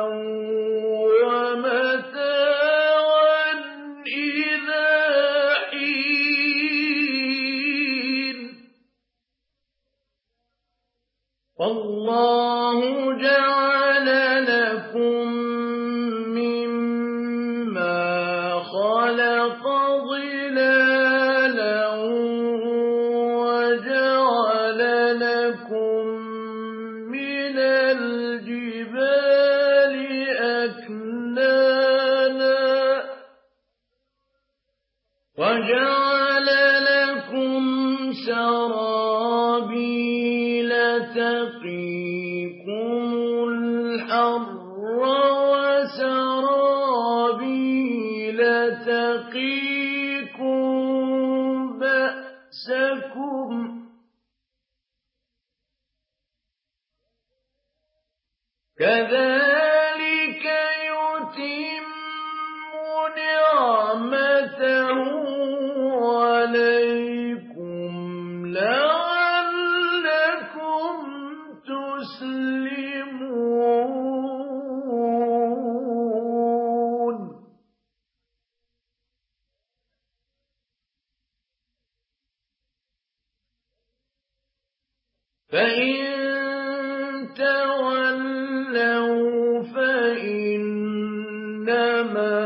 ومتاعا إلى حين والله جعل لكم خلق ظلالا وجعل لكم من الجبال أكنانا وجعل لكم سرابيل تقيكم الحر وسرابيل تقيكم بأسكم كذلك يتم نعمته عليكم لعلكم تسلمون فإن تولوا فإنما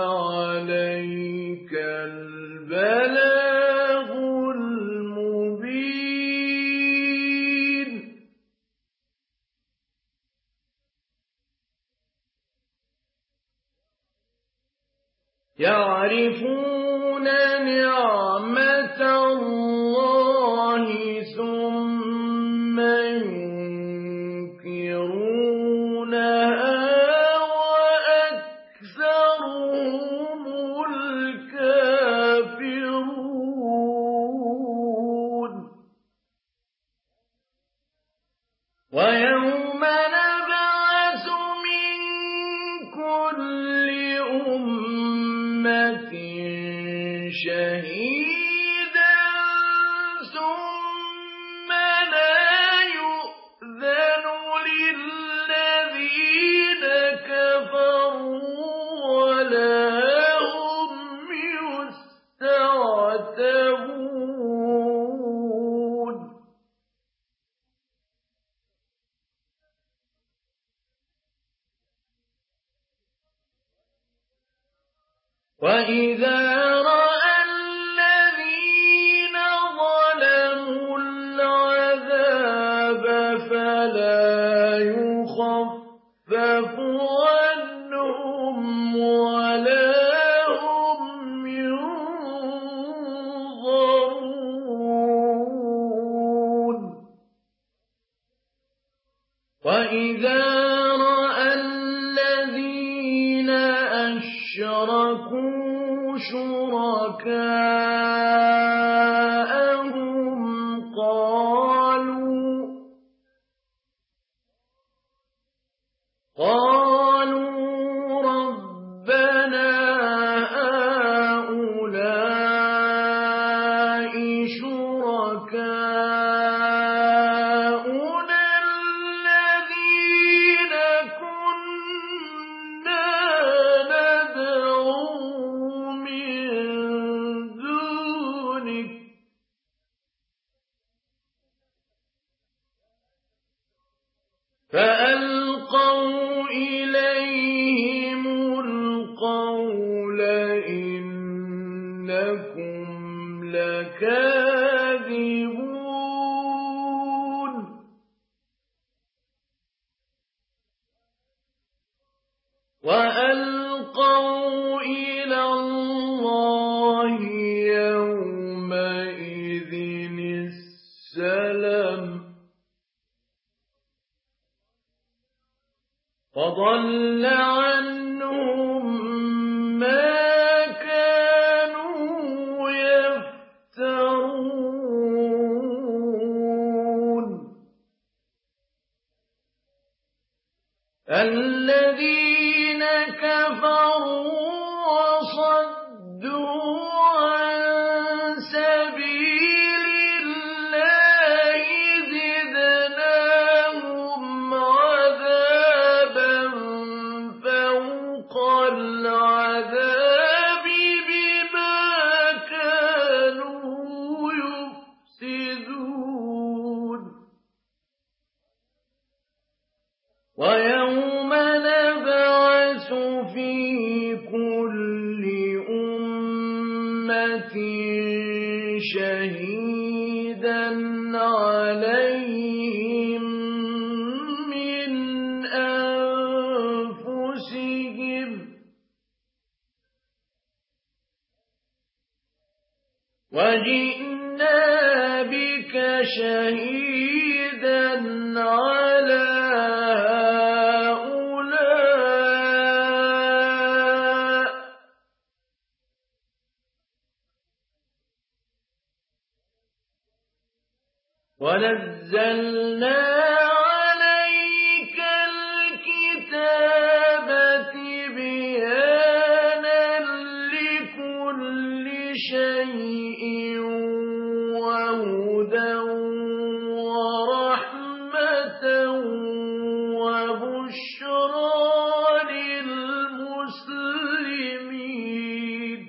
عليك البلاغ المبين يعرفون نعمة الله ثم ويوم نبعث من كل أمة شهيدا ثم لا يؤذن للذين كفروا ولا هم يستعتبون وإذا رأى الذين ظلموا العذاب فلا يخفف عنهم ولا هم ينظرون وإذا رأى الذين أشركوا شركاءهم قالوا قالوا ربنا هؤلاء شركاؤنا الذين كنا ندعو من دونك فألقوا إليهم القول إنكم لكاذبون وألقوا إلى الله يومئذ السلم وضل عنهم ما كانوا يفترون الذين كفروا وصدوا عن سبيل الله زدناهم عذابا فوق العذاب بما كانوا يفسدون ويوم نبعث في كل أمة شهيدا عليهم من أنفسهم وجئنا بك شهيدا على هؤلاء ونزلنا عليك الكتاب تبيانا لكل شيء وهدى ورحمة وبشرى للمسلمين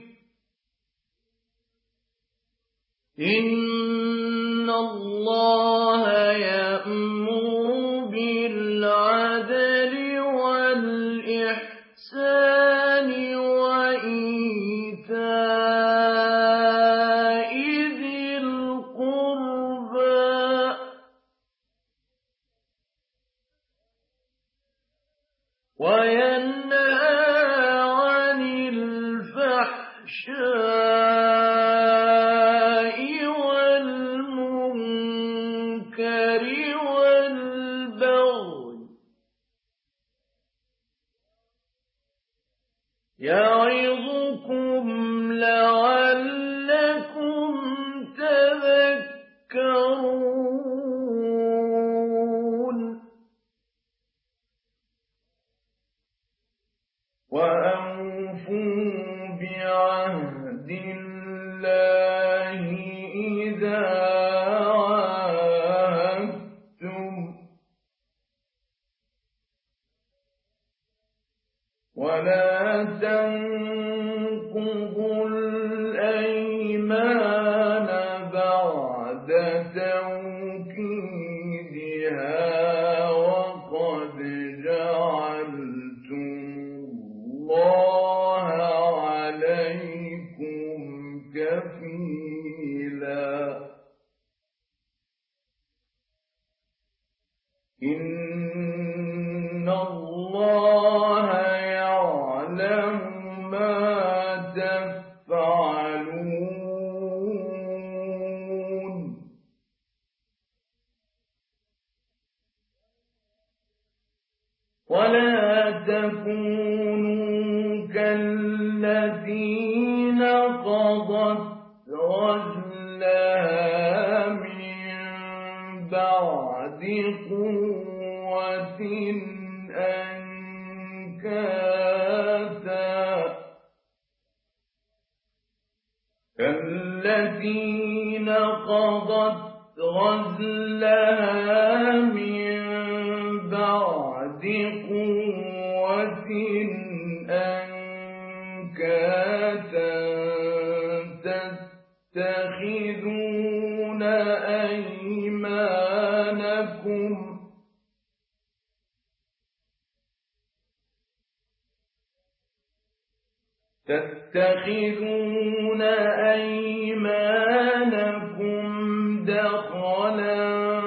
إن الله يأمر بالعدل والإحسان وإيتاء ذي القربى وينهى عن الفحشاء والمنكر والبغي يعظكم لعلكم تذكرون توكيدها وقد جعلتم الله عليكم كفيلا إن الله يعلم ما تفعلون ولا تكونوا كالتي نقضت غزلها من بعد قوة أنكاثا كالتي نقضت غزلها من بعد قوة أنكاثا تتخذون أيمانكم تتخذون أيمانكم دخلا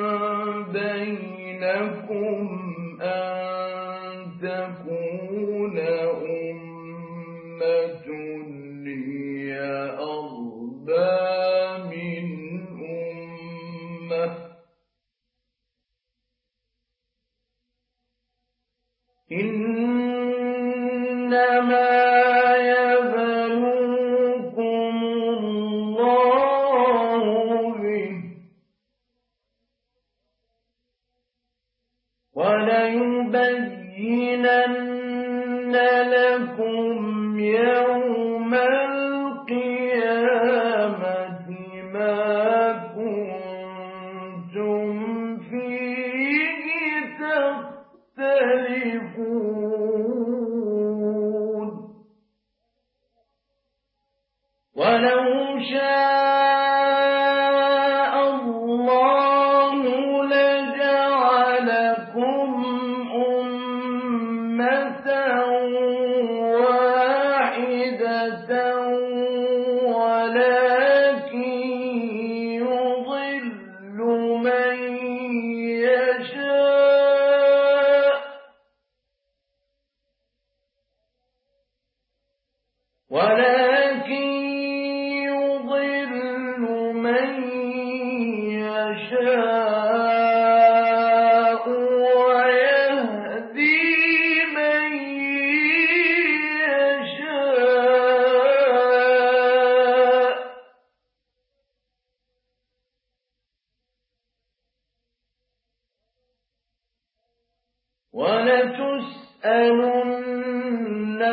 بينكم أن تكون أمة هي أربى من أمة إنما يبلوكم الله به وليبينن لكم يوم القيامة ما كنتم فيه تختلفون ولو شاء الله لجعلكم أمة واحدة ولكن يضل من يشاء ولكن يضل من يشاء ويهدي من يشاء ولتسألن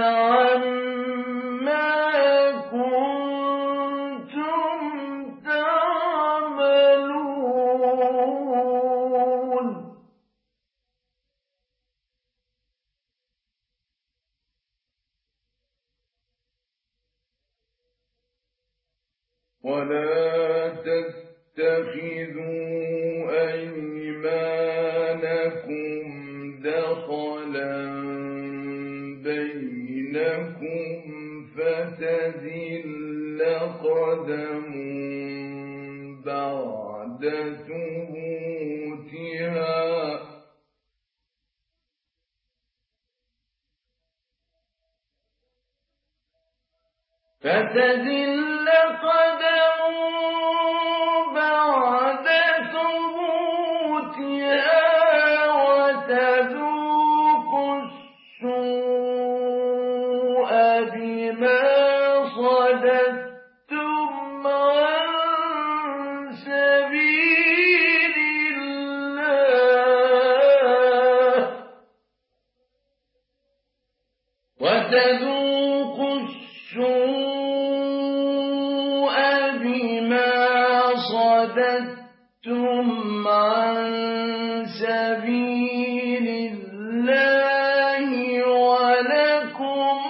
عما كنتم تعملون ولا تتخذوا أيمانكم دخلا بينكم فتزل قدم بعد ثبوتها فتزل قدم بعد ثبوتها وتذوق السوء بما صددتم عن سبيل الله وتذوق السوء بما صددتم عن سبيل الله ولكم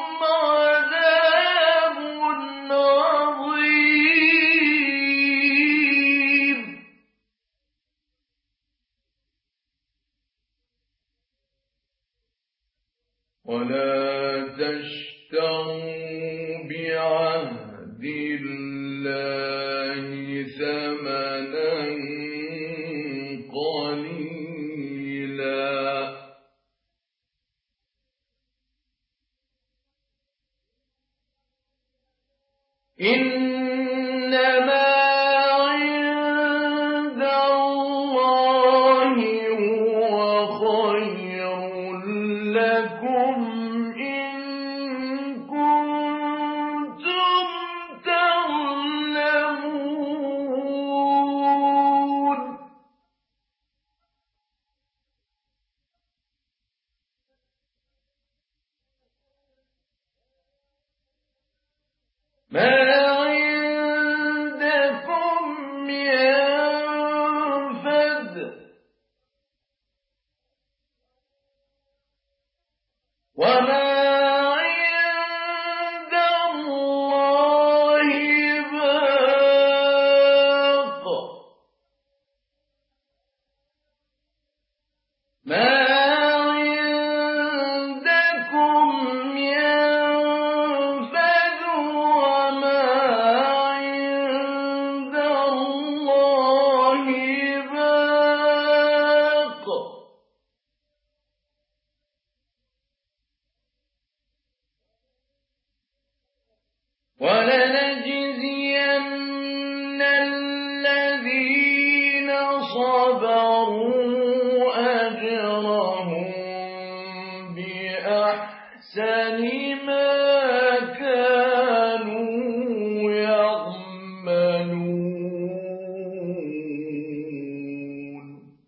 عذاب عظيم ولا تشتروا بعهد الله ثمنا قليلا إنما عند الله هو خير لكم إن كنتم تعلمون ما عندكم ينفد وما عند الله باق ما عندكم ينفد وما عند الله باق ولنجزين الذين صبروا أجرهم بأحسن ما كانوا يعملون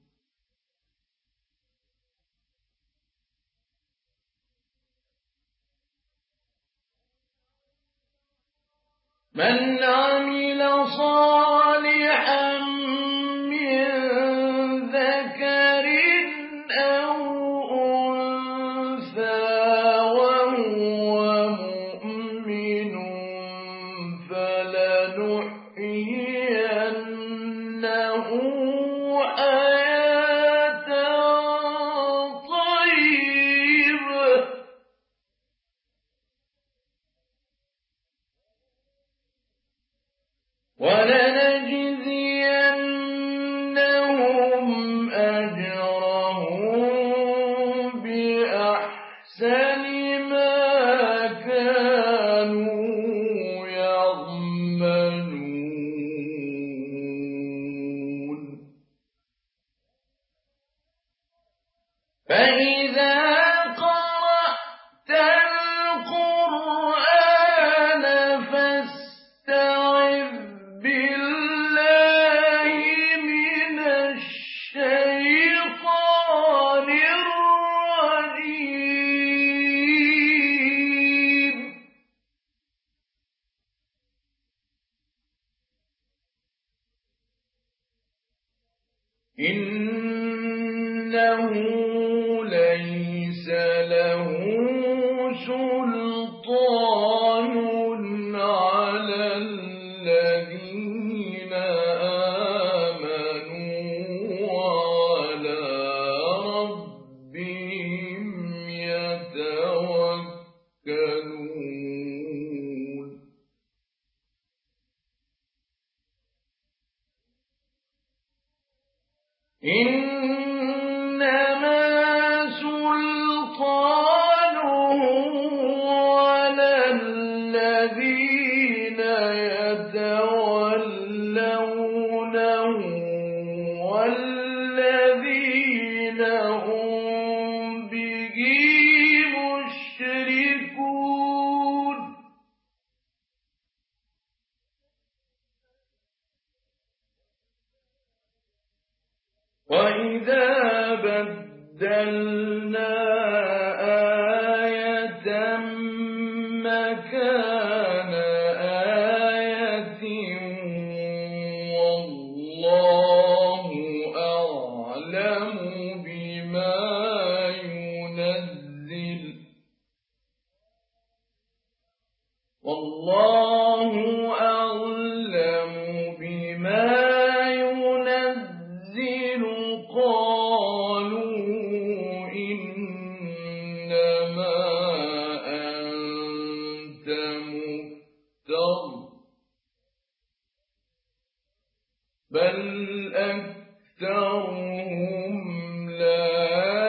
من عمل صالحا من ذكر أو أنثى وهو مؤمن فلنحيينه حياة طيبة ولنجزينهم أجرهم بأحسن ما كانوا يعملون فإذا قرأت القرآن فاستعذ بالله من الشيطان الرجيم إنه ليس له سلطان على الذين آمنوا وعلى ربهم يتوكلون إنما سلطانه على الذين يتولونه والذين هم به مشركون وإذا بدلنا آية مكان آية والله أعلم بما ينزل والله أعلم بما ينزل قالوا إنما أكثرهم لا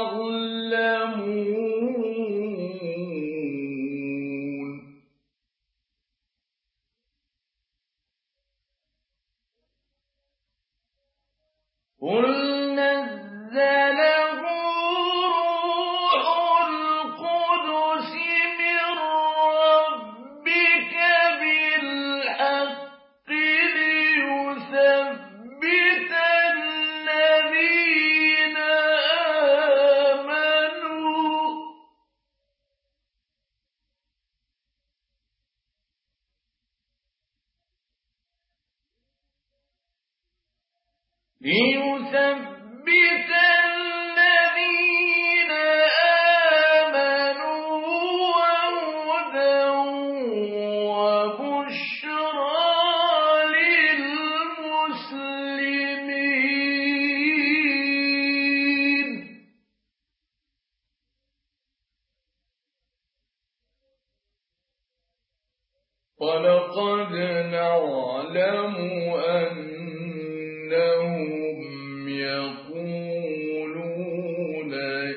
يعلمون قل نزله روح القدس من ربك بالحق ليثبت الذين آمنوا ليثبت الذين آمنوا وهدى وبشرى للمسلمين ولقد نعلم أنهم يقولون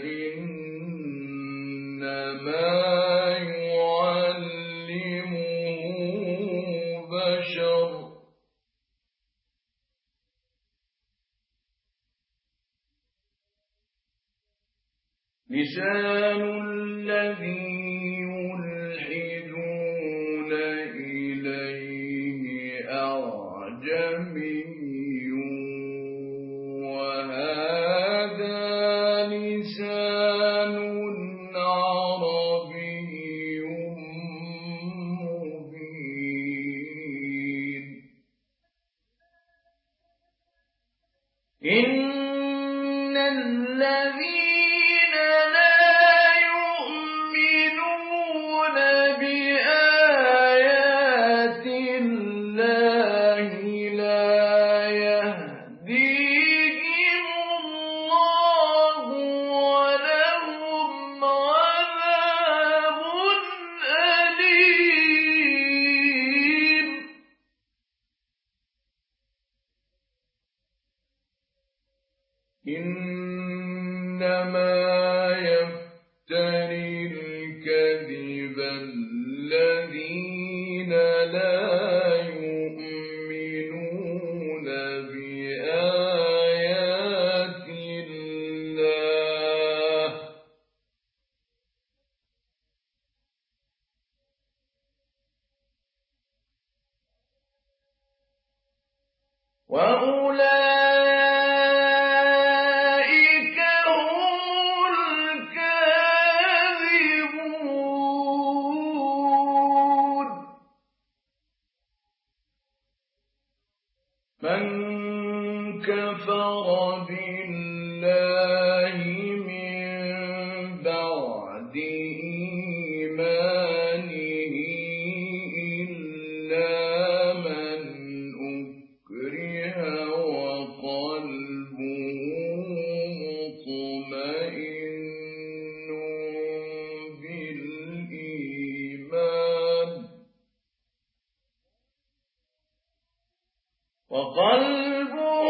إنما يعلمه بشر لسان الذي يلحدون إليه أعجمي وهذا لسان عربي مبين إن الذين لا يؤمنون بآيات الله لا يهديهم الله ولهم عذاب أليم إنما يفتري الكذب الذين لا يؤمنون بآيات الله وأولئك هم الكاذبون من كفر بالله من بعد إيمانه إلا من أكره وقلبه مطمئن بالإيمان وقلبه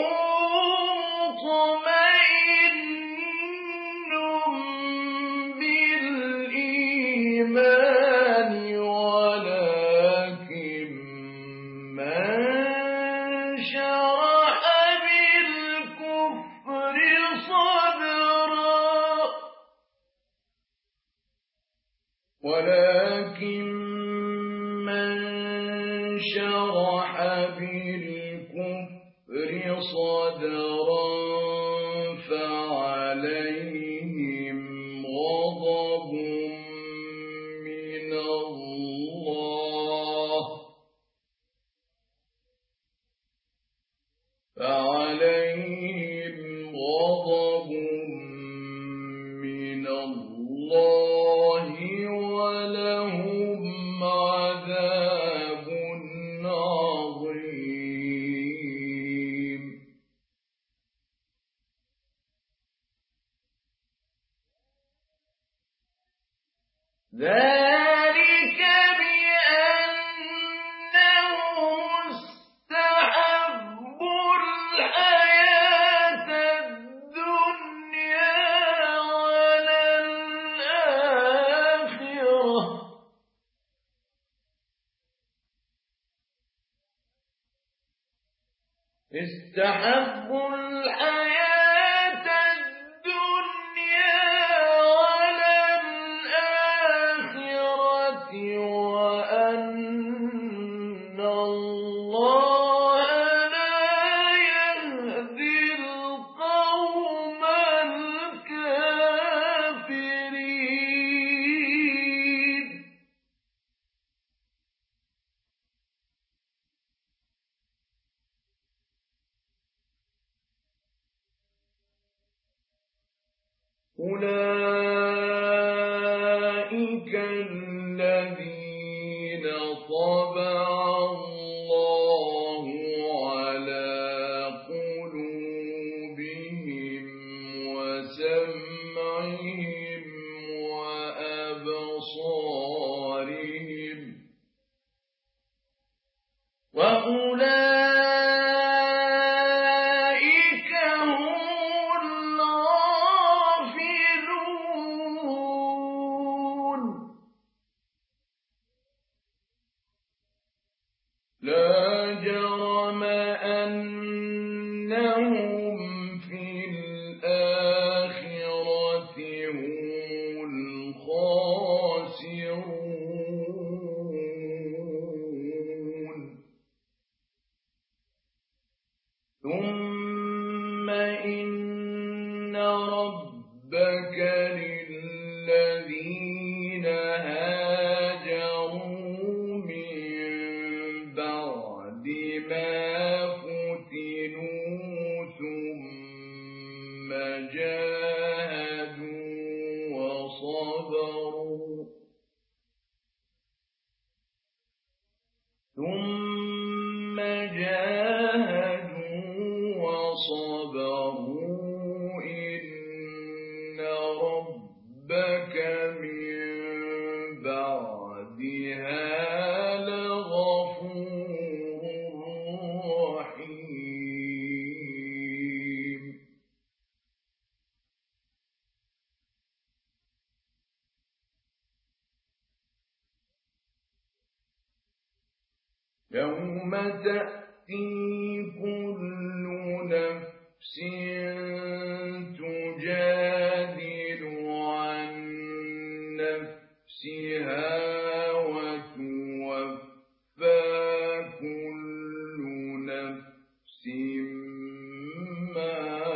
مطمئن بالإيمان ولكن من شرح بالكفر صدرا ولكن من شرح بالكفر صدرا فعليهم غضب من الله فعليهم غضب من الله ولهم عذاب عظيم ذلك بأنهم استحبوا الحياة استحبوا الحياة الدنيا على الآخرة وأن الله لا يهدي القوم الكافرين. أولئك الذين طبع الله على قلوبهم وسمعهم وأبصارهم، وأولئك هم الغافلون. لا جرم أنهم في الآخرة هم الخاسرون. ثم إن ربك للذين هاجروا من بعد ما فتنوا ثم جاهدوا وصبروا ثم جاهدوا وصبروا إن ربك من بعدها لغفور رحيم. يوم تأتي كل نفس تجادل عن نفسها وتوفى كل نفس ما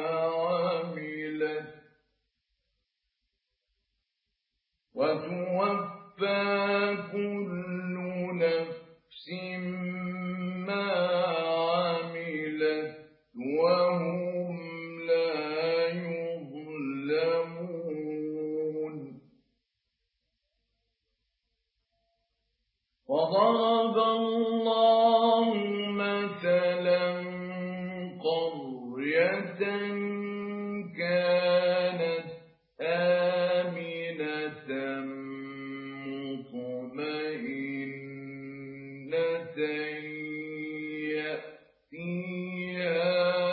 عملت وتوفى كل نفس ما عملت وهم لا يظلمون. وضرب الله مثلا قرية كانت آمنة مطمئنة يأتيها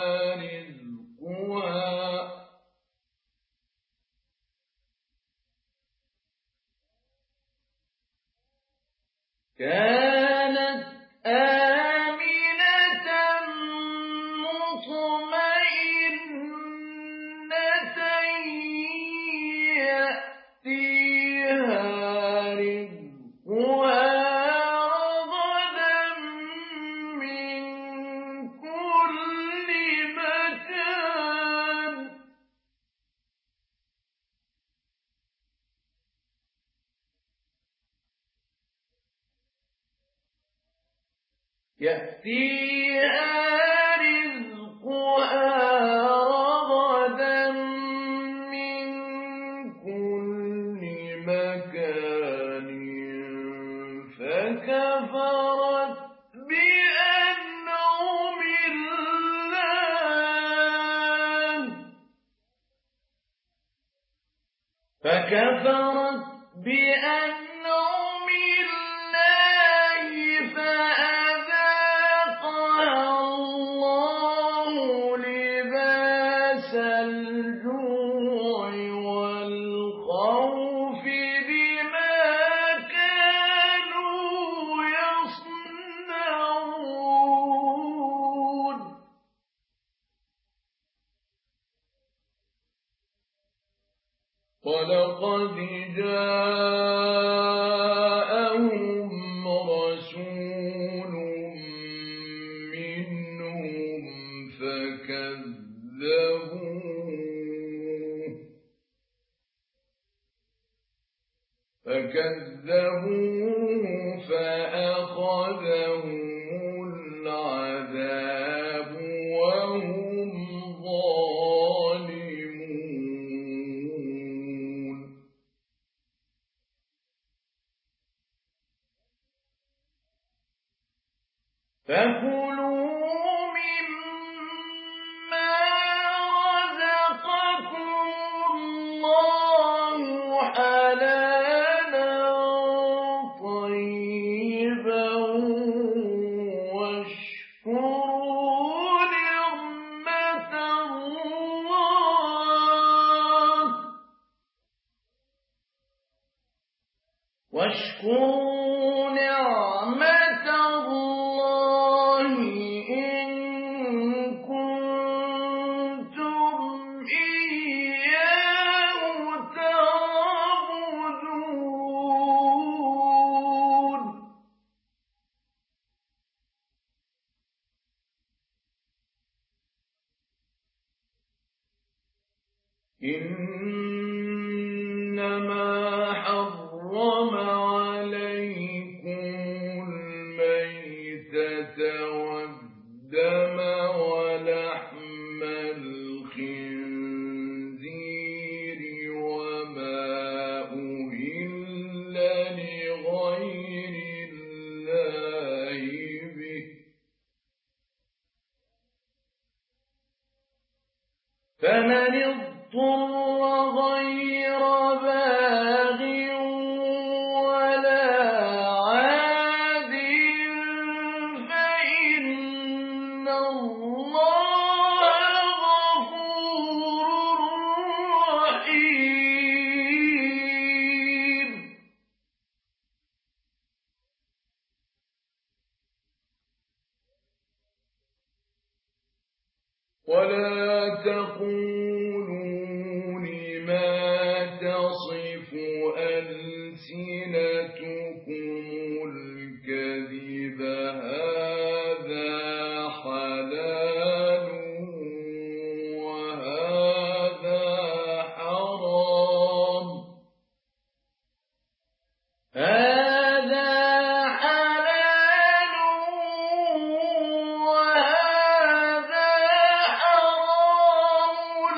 رزقها كانت آمنة مطمئنة يأتيها رزقها رغدا من كل مكان يأتيها رزقها رغدا من كل مكان فكفرت بأنعم الله فكفرت بأنعم الله فأذاقها الله لباس الجوع والخوف بما كانوا يصنعون. وَلَقَدْ جَاءَهُمْ رَسُولٌ مِّنْهُمْ فَكَذَّبُوهُ فَكَذَّبُوهُ فَأَخَذَهُمُ الْعَذَابُ وَهُمْ ظَالِمُونَ فَكُلُوا مِمَّا رَزَقَكُمُ اللَّهُ حَلَالًا طَيِّبًا وَاشْكُرُوا نِعْمَتَ اللَّهِ وَاشْكُرُوا نِعْمَتَ اللَّهِ إِن كُنتُمْ إِيَّاهُ تَعْبُدُونَ إِنَّمَا حَرَّمَ عَلَيْكُمُ الْمَيْتَةَ وَالدَّمَ وَلَحْمَ الْخِنزِيرِ وَمَا أُهِلَّ لِغَيْرِ اللَّهِ بِهِ ۖ فَمَنِ اضْطُرَّ غَيْرَ بَاغٍ وَلَا عَادٍ فَإِنَّ اللَّهَ غَفُورٌ رَّحِيمٌ وَلَا تَقُولُوا لِمَا تَصِفُ أَلْسِنَتُكُمُ الْكَذِبَ هَٰذَا حَلَالٌ وَهَٰذَا حَرَامٌ هَٰذَا حَلَالٌ وَهَٰذَا حَرَامٌ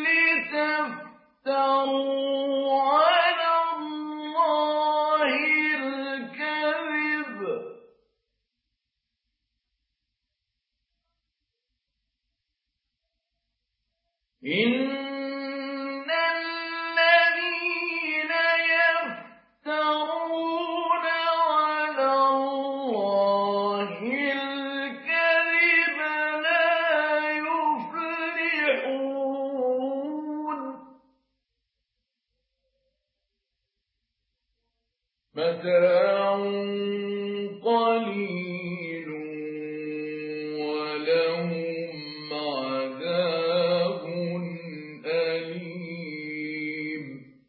لِّتَفْتَرُوا عَلَى اللَّهِ الْكَذِبَ ۚ إِنَّ الَّذِينَ يَفْتَرُونَ عَلَى اللَّهِ الْكَذِبَ لَا يُفْلِحُونَ مَتَاعٌ قَلِيلٌ وَلَهُمْ عَذَابٌ أَلِيمٌ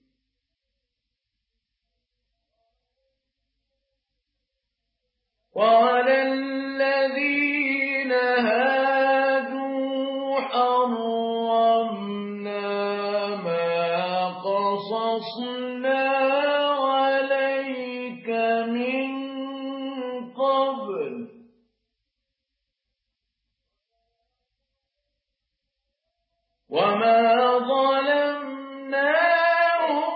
وَعَلَى الَّذِينَ هَادُوا حَرَّمْنَا مَا قَصَصْنَا عَلَيْكَ مِن قَبْلُ وَمَا ظَلَمْنَاهُمْ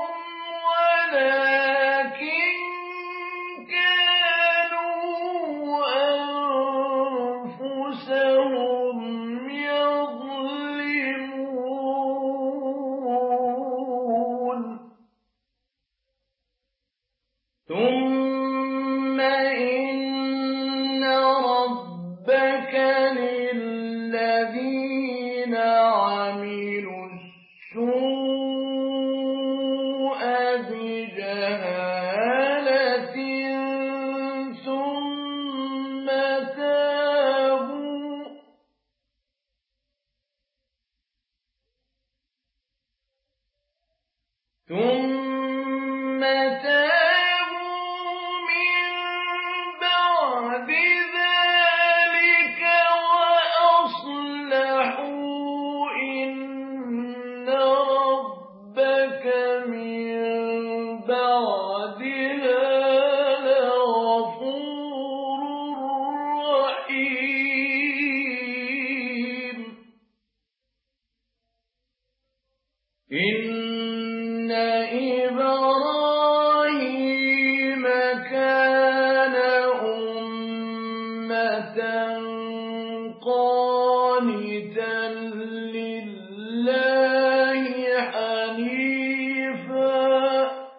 وَلَٰكِن كَانُوا أَنفُسَهُمْ يَظْلِمُونَ ثُمَّ إِنَّ رَبَّكَ لِلَّذِينَ عَمِلُوا ثم تابوا من بعد ذلك وأصلحوا إن ربك من بعدها لغفور رحيم. إن إبراهيم كان أمة قانتا لله حنيفا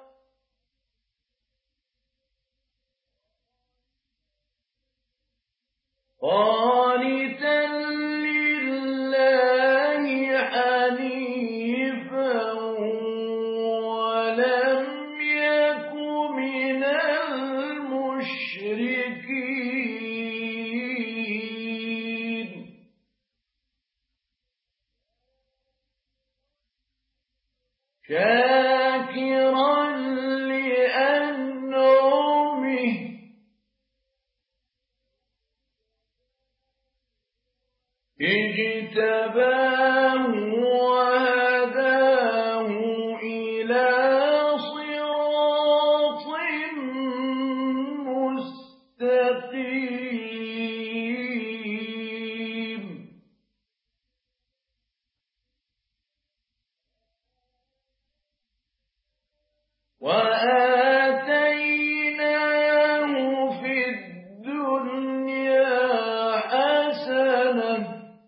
قانتا لله حنيفا ولم يك من المشركين. شاكرا لأنعمه اجتباه وهداه إلى صراط مستقيم. وآتيناه في الدنيا حسنة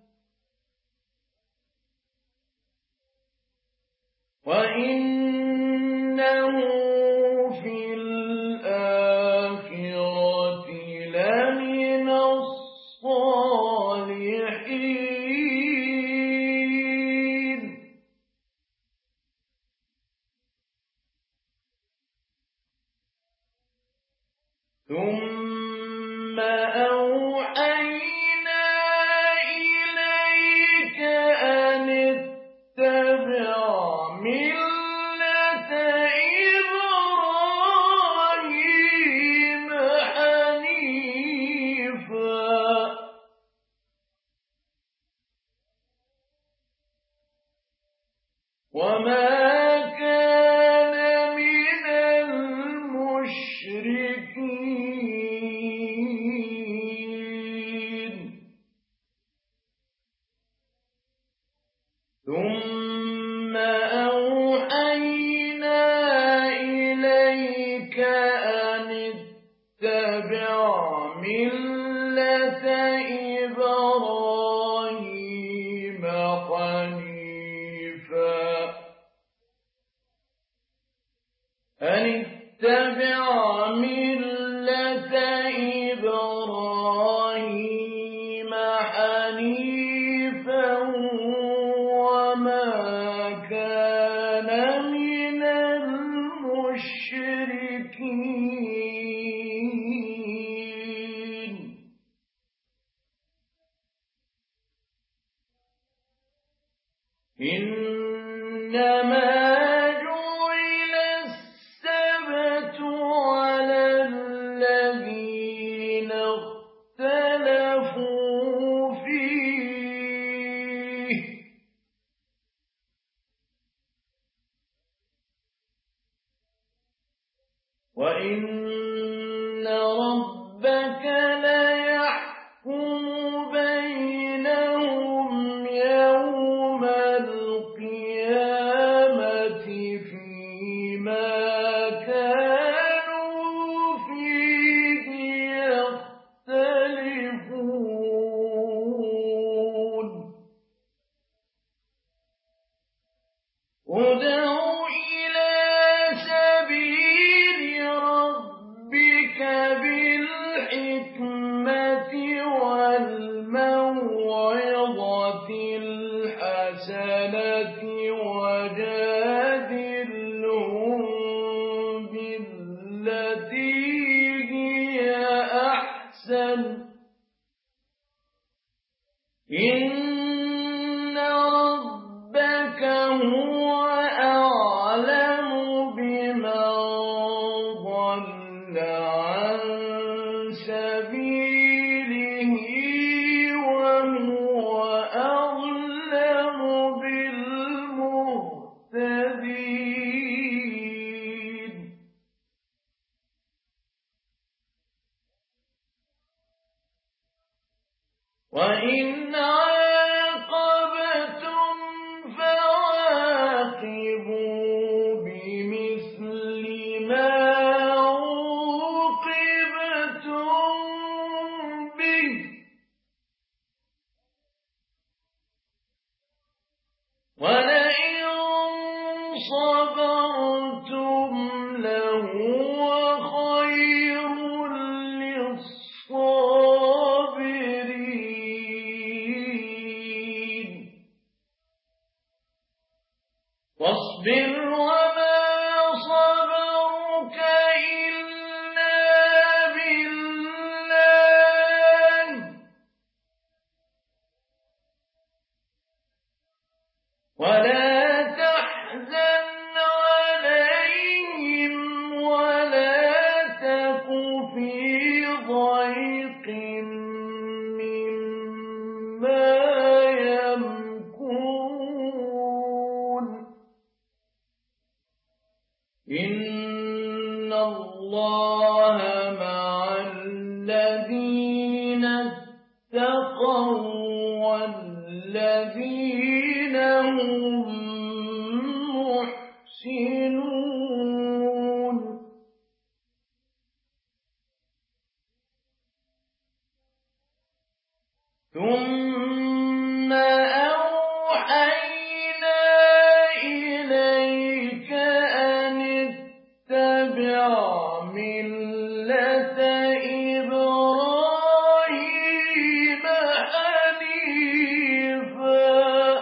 وإنه في الآخرة لمن الصالحين. ثم أوحينا إليك أن اتبع ملة إبراهيم حنيفا وما كان من المشركين. ثم أوحينا إليك أن اتبع ملة إبراهيم حنيفا أن اتبع ملة إبراهيم حنيفا وما كان من المشركين. إنما جعل السبت على الذين اختلفوا فيه وإن ربك ليحكم بينهم يوم القيامة فيما كانوا فيه يختلفون. ادع إلى سبيل ربك بالحكمة والموعظة الحسنة وجادلهم بالتي هي أحسن إن ربك هو أعلم واصبر وما صبرك إلا بالله ولا تحزن عليهم ولا تك في ضيق مما يمكرون إن الله مع الذين اتقوا والذين هم محسنون ثم أوحينا إليك أن اتبع ملة إبراهيم حنيفا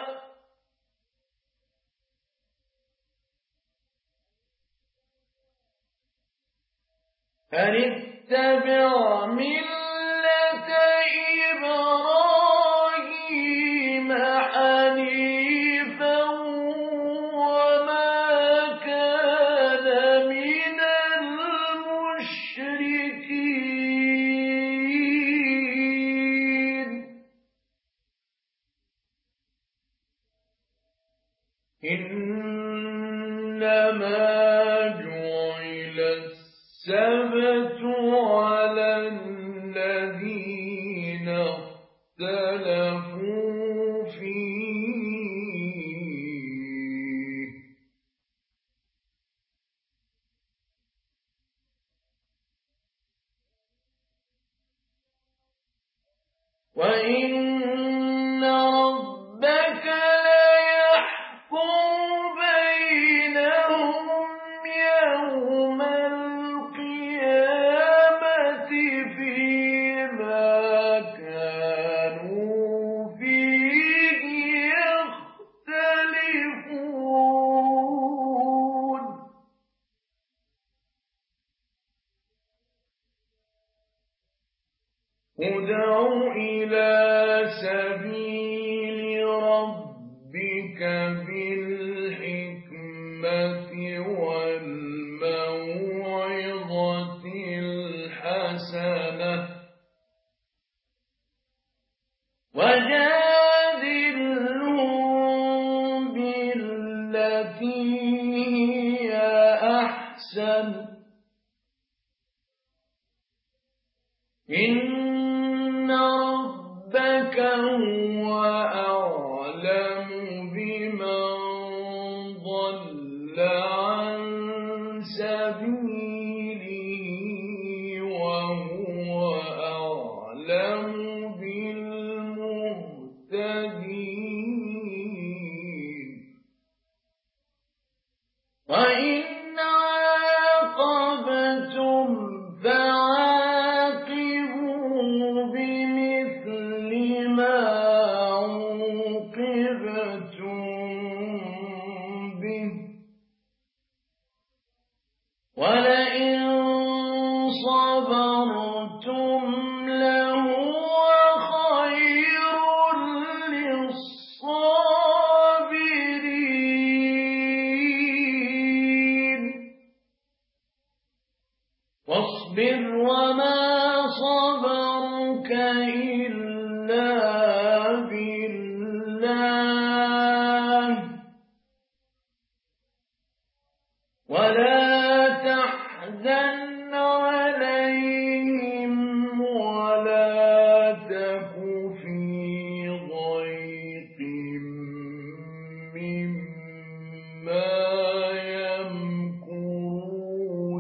أن اتبع ملة إبراهيم حنيفا وما كان من المشركين إنما جعل السبت على الذين اختلفوا فيه وإن ربك ليحكم بينهم يوم القيامة فيما كانوا فيه يختلفون ادع إلى سبيل ربك بالحكمة والموعظة الحسنة وجادلهم بالتي هي أحسن إن ربك هو أعلم بمن ضل عن سبيله وهو أعلم بالمهتدين وإن عاقبتم فعاقبوا بمثل ما عوقبتم به ولئن صبرتم لهو خير للصابرين واصبر وما صبرك إلا بالله ولا تحزن عليهم ولا تك في ضيق مما يمكرون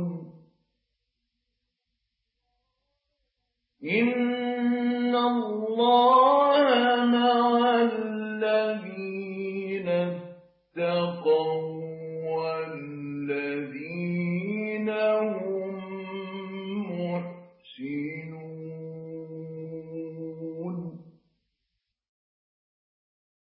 إن الله مع الذين اتقوا